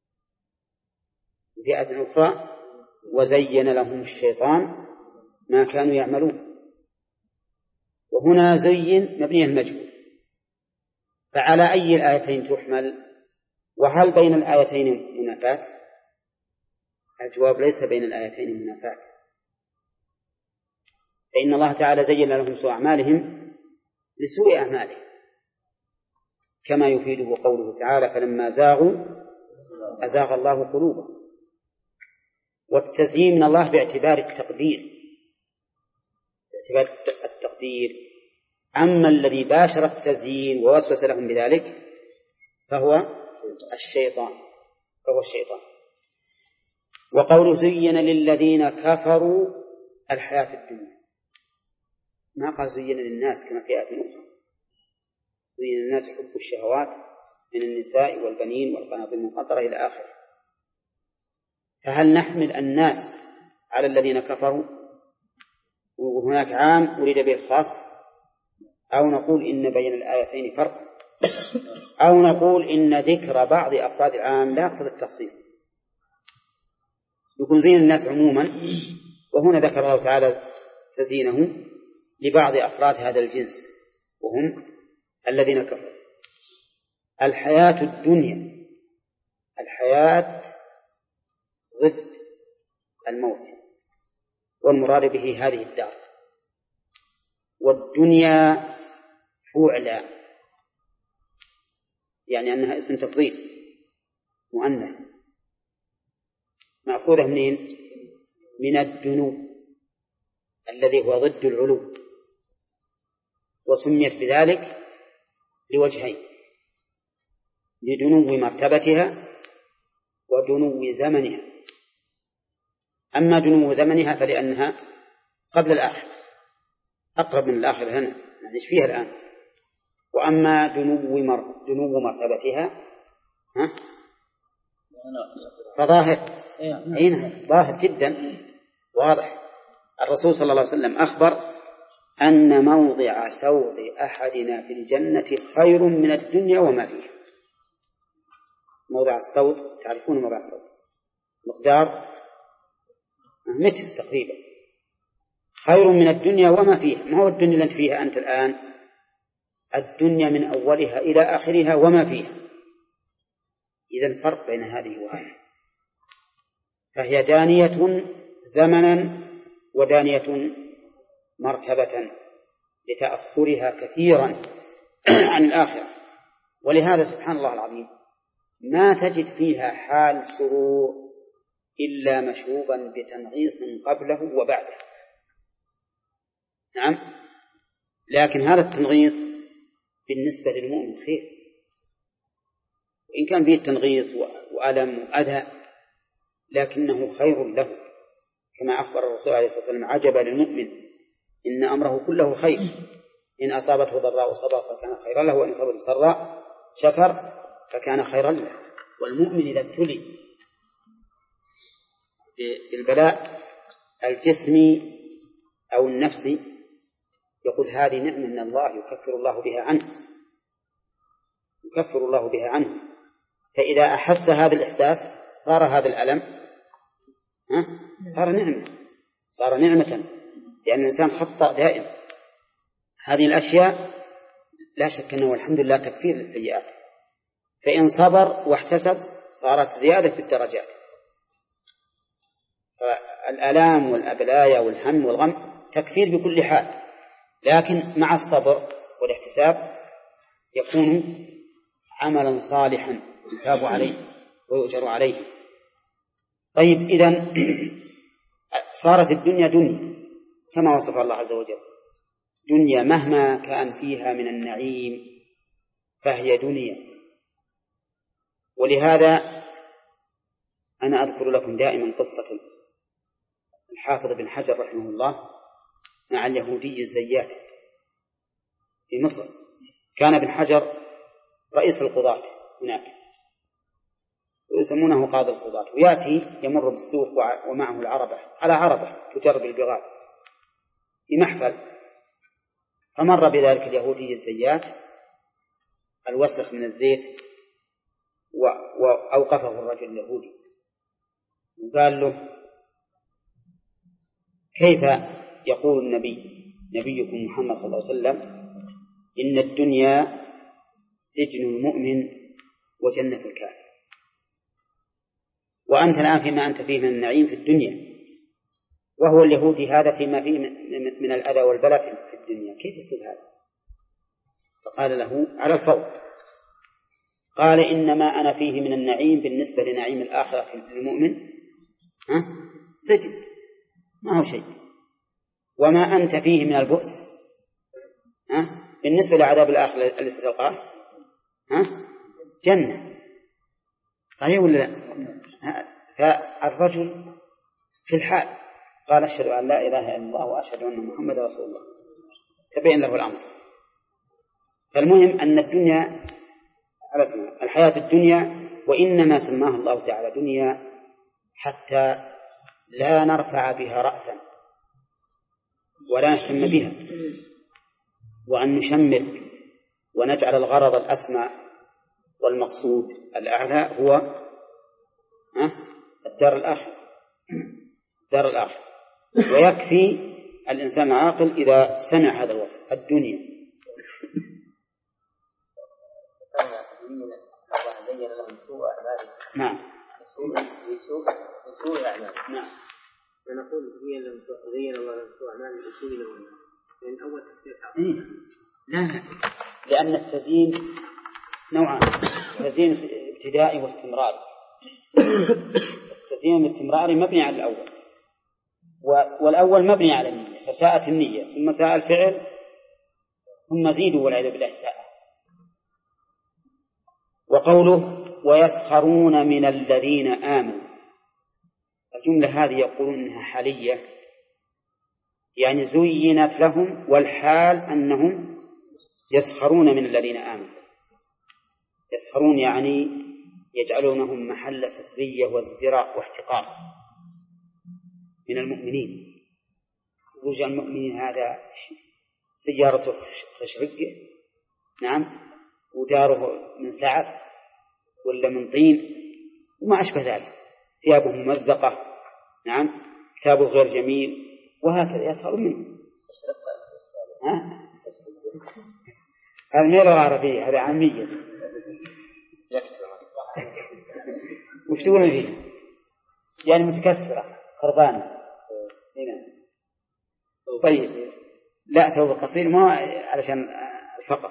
S1: في آية أخرى: وزين لهم الشيطان ما كانوا يعملون. وهنا زين مبني المجهول، فعلى أي الآيتين تحمل؟ وهل بين الآيتين منافاة؟ الجواب ليس بين الآيتين منافاة، فإن الله تعالى زين لهم سوء أعمالهم لسوء أعمالهم، كما يفيده قوله تعالى فلما زاغوا أزاغ الله قلوبهم. والتزيين من الله باعتبار التقدير، باعتبار التقدير. أما الذي باشر التزيين ووسوس لهم بذلك فهو الشيطان فهو الشيطان. وقول زين للذين كفروا الحياة الدنيا، ما قال زين للناس كما في آية أخرى: زين للناس حب الشهوات من النساء والبنين والقناطير المقنطرة إلى آخره. فهل نحمل الناس على الذين كفروا وهناك عام أريد به الخاص، أو نقول إن بين الآيتين فرق، أو نقول إن ذكر بعض أفراد العام لا يقتضي التخصيص، يكون زين الناس عموما، وهنا ذكر الله تعالى تزيينه لبعض أفراد هذا الجنس وهم الذين كفروا. الحياة الدنيا، الحياة ضد الموت، والمراد به هذه الدار. والدنيا فعلا، يعني أنها اسم تفضيل مؤنث، مأخوذة منين؟ من الدنو الذي هو ضد العلو، وسميت بذلك لوجهين: لدنو مرتبتها ودنو زمنها. أما دنو زمنها فلأنها قبل الآخر، أقرب من الآخر هنا نعيش فيها الآن. وأما دنو مر... دنو مرتبتها ها؟ فظاهر هنا ظاهر جدا واضح. الرسول صلى الله عليه وسلم أخبر أن موضع سوط أحدنا في الجنة خير من الدنيا وما فيها. موضع السوط تعرفون موضع السوط مقدار متر تقريبا، خير من الدنيا وما فيها. ما هو الدنيا اللي أنت فيها أنت الآن؟ الدنيا من أولها إلى آخرها وما فيها. إذا الفرق بين هذه وهذه، فهي دانية زمنا ودانية مرتبة لتأخرها كثيرا عن الآخرة. ولهذا سبحان الله العظيم ما تجد فيها حال سرور إلا مشوبا بتنغيص قبله وبعده. نعم، لكن هذا التنغيص بالنسبة للمؤمن خير، وإن كان فيه تنغيص وألم وأذى لكنه خير له، كما أخبر الرسول عليه الصلاة والسلام: عجبا للمؤمن إن أمره كله خير، إن أصابته ضراء صبر فكان خيرا له، وإن أصابته سراء شكر فكان خيرا له. والمؤمن إذا ابتلي بالبلاء الجسمي أو النفسي يقول هذه نعمة من الله يكفر الله بها عنه، يكفر الله بها عنه. فإذا أحس هذا الإحساس صار هذا الألم ها؟ صار نعمة، صار نعمة، لأن الإنسان خطأ دائم. هذه الأشياء لا شك أنه الحمد لله تكفير للسيئات، فإن صبر واحتسب صارت زيادة في الدرجات. فالآلام والأبلايا والهم والغم تكفير بكل حال، لكن مع الصبر والاحتساب يكون عملا صالحا يثاب عليه ويؤجر عليه. طيب، إذن صارت الدنيا دنيا كما وصف الله عز وجل، دنيا مهما كان فيها من النعيم فهي دنيا. ولهذا أنا أذكر لكم دائما قصة الحافظ بن حجر رحمه الله مع اليهودي الزيات في مصر. كان ابن حجر رئيس القضاة هناك ويسمونه قاضي القضاة، ويأتي يمر بالسوق ومعه العربة على عربة تجر بالبغال في محفل، فمر بذلك اليهودي الزيات الوسخ من الزيت وأوقفه الرجل اليهودي وقال له: كيف يقول النبي نبيكم محمد صلى الله عليه وسلم إن الدنيا سجن المؤمن وجنة الكافر، وأنت الآن فيما أنت فيه من النعيم في الدنيا، وهو اليهودي هذا فيما فيه من الأذى والبلاء في الدنيا، كيف يصير هذا؟ فقال له على الفور، قال: إنما أنا فيه من النعيم بالنسبة لنعيم الآخرة للمؤمن ها؟ سجن، ما هو شيء، وما أنت فيه من البؤس ها؟ بالنسبة لعذاب الآخرة الذي ستلقاه ها؟ جنة. صحيح ولا لا؟ فالرجل في الحال قال: أشهد أن لا إله إلا الله وأشهد أن محمد رسول الله، تبين له الأمر. فالمهم أن الدنيا على اسمها الحياة الدنيا، وإنما سماها الله تعالى دنيا حتى لا نرفع بها رأسا ولا نهتم بها، وأن نشمل ونجعل الغرض الأسمى والمقصود الأعلى هو الدار الآخرة، دار الآخرة. ويكفي الإنسان العاقل إذا سمع هذا الوصف الدنيا.
S3: الله زين لهم سوء أعمالهم.
S1: نعم.
S3: سوء أعمالهم.
S1: نعم.
S3: ونقول زين لهم زين الله لهم سوء أعمالهم بسوء لهم. من أول تفسير.
S1: إيه. لا لا. لأن التزيين نوعان: تزيين ابتدائي واستمراري. التزيين الاستمراري مبني على الأول، والأول مبني على النية، فساءت النية ثم ساء الفعل ثم زيدوا والعياذ بالله ساء. وقوله: ويسخرون من الذين آمنوا، الجملة هذه يقولون إنها حالية، يعني زينت لهم والحال أنهم يسخرون من الذين آمنوا. يسخرون يعني يجعلونهم محل سخرية وازدراء واحتقار من المؤمنين. خروج المؤمنين هذا سيارته خشرقة، نعم، وداره من سعف ولا من طين وما أشبه ذلك، ثيابه ممزقة، نعم، كتابه غير جميل، وهكذا يسخر منه. ها؟ هذا غير عربية، هذا عامية. وش تقولون فيه؟ يعني متكسرة خربانة. طيب، لا ثوب قصير ما علشان الفقر.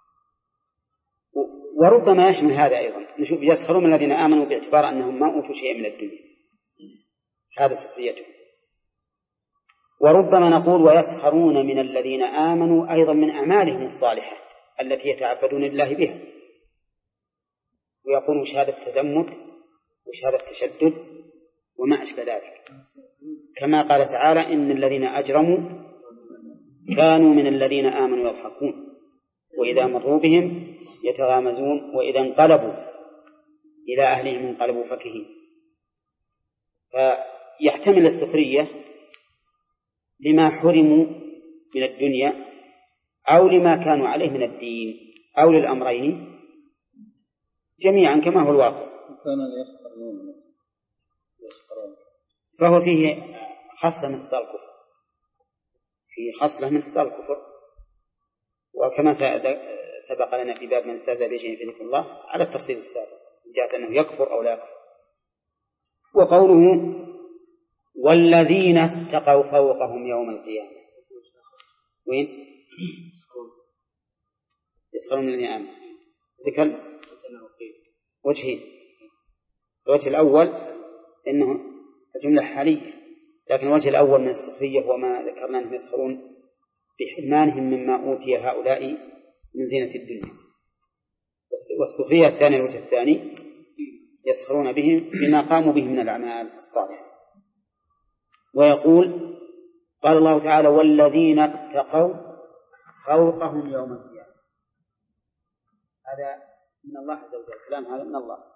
S1: وربما يشمل هذا أيضا، نشوف يسخرون من الذين آمنوا باعتبار أنهم ما أوتوا شيئا من الدنيا، هذا سخريته. وربما نقول ويسخرون من الذين آمنوا أيضا من أعمالهم الصالحة التي يتعبدون الله بها، ويقولون شهادة تزمت وشهادة تشدد وما أشبه ذلك، كما قال تعالى إن الذين أجرموا كانوا من الذين آمنوا يضحكون وإذا مروا بهم يتغامزون وإذا انقلبوا إلى أهلهم انقلبوا فكهين. فيحتمل السخرية لما حرموا من الدنيا أو لما كانوا عليه من الدين أو للأمرين جميعا كما هو الواقع. فهو فيه خصلة من خصال الكفر، فيه خصلة من خصال الكفر، وكما سبق لنا في باب من استهزأ بشيء في ذكر الله على التفصيل السابق جاءت أنه يكفر أو لا يكفر. وقوله والذين اتقوا فوقهم يوم القيامة، وين يسخرون من الذين آمنوا؟ ذكر وجهين، الوجه الأول إنه الجملة حالية، لكن الوجه الأول من السخرية هو ما ذكرنا أنهم يسخرون بحرمانهم مما أوتي هؤلاء من زينة الدنيا. والسخرية الثانية الوجه الثاني يسخرون بهم بما قاموا به من الأعمال الصالحة. ويقول قال الله تعالى والذين اتقوا فوقهم يوم القيامة، هذا من الله عز وجل، كلام هذا من الله.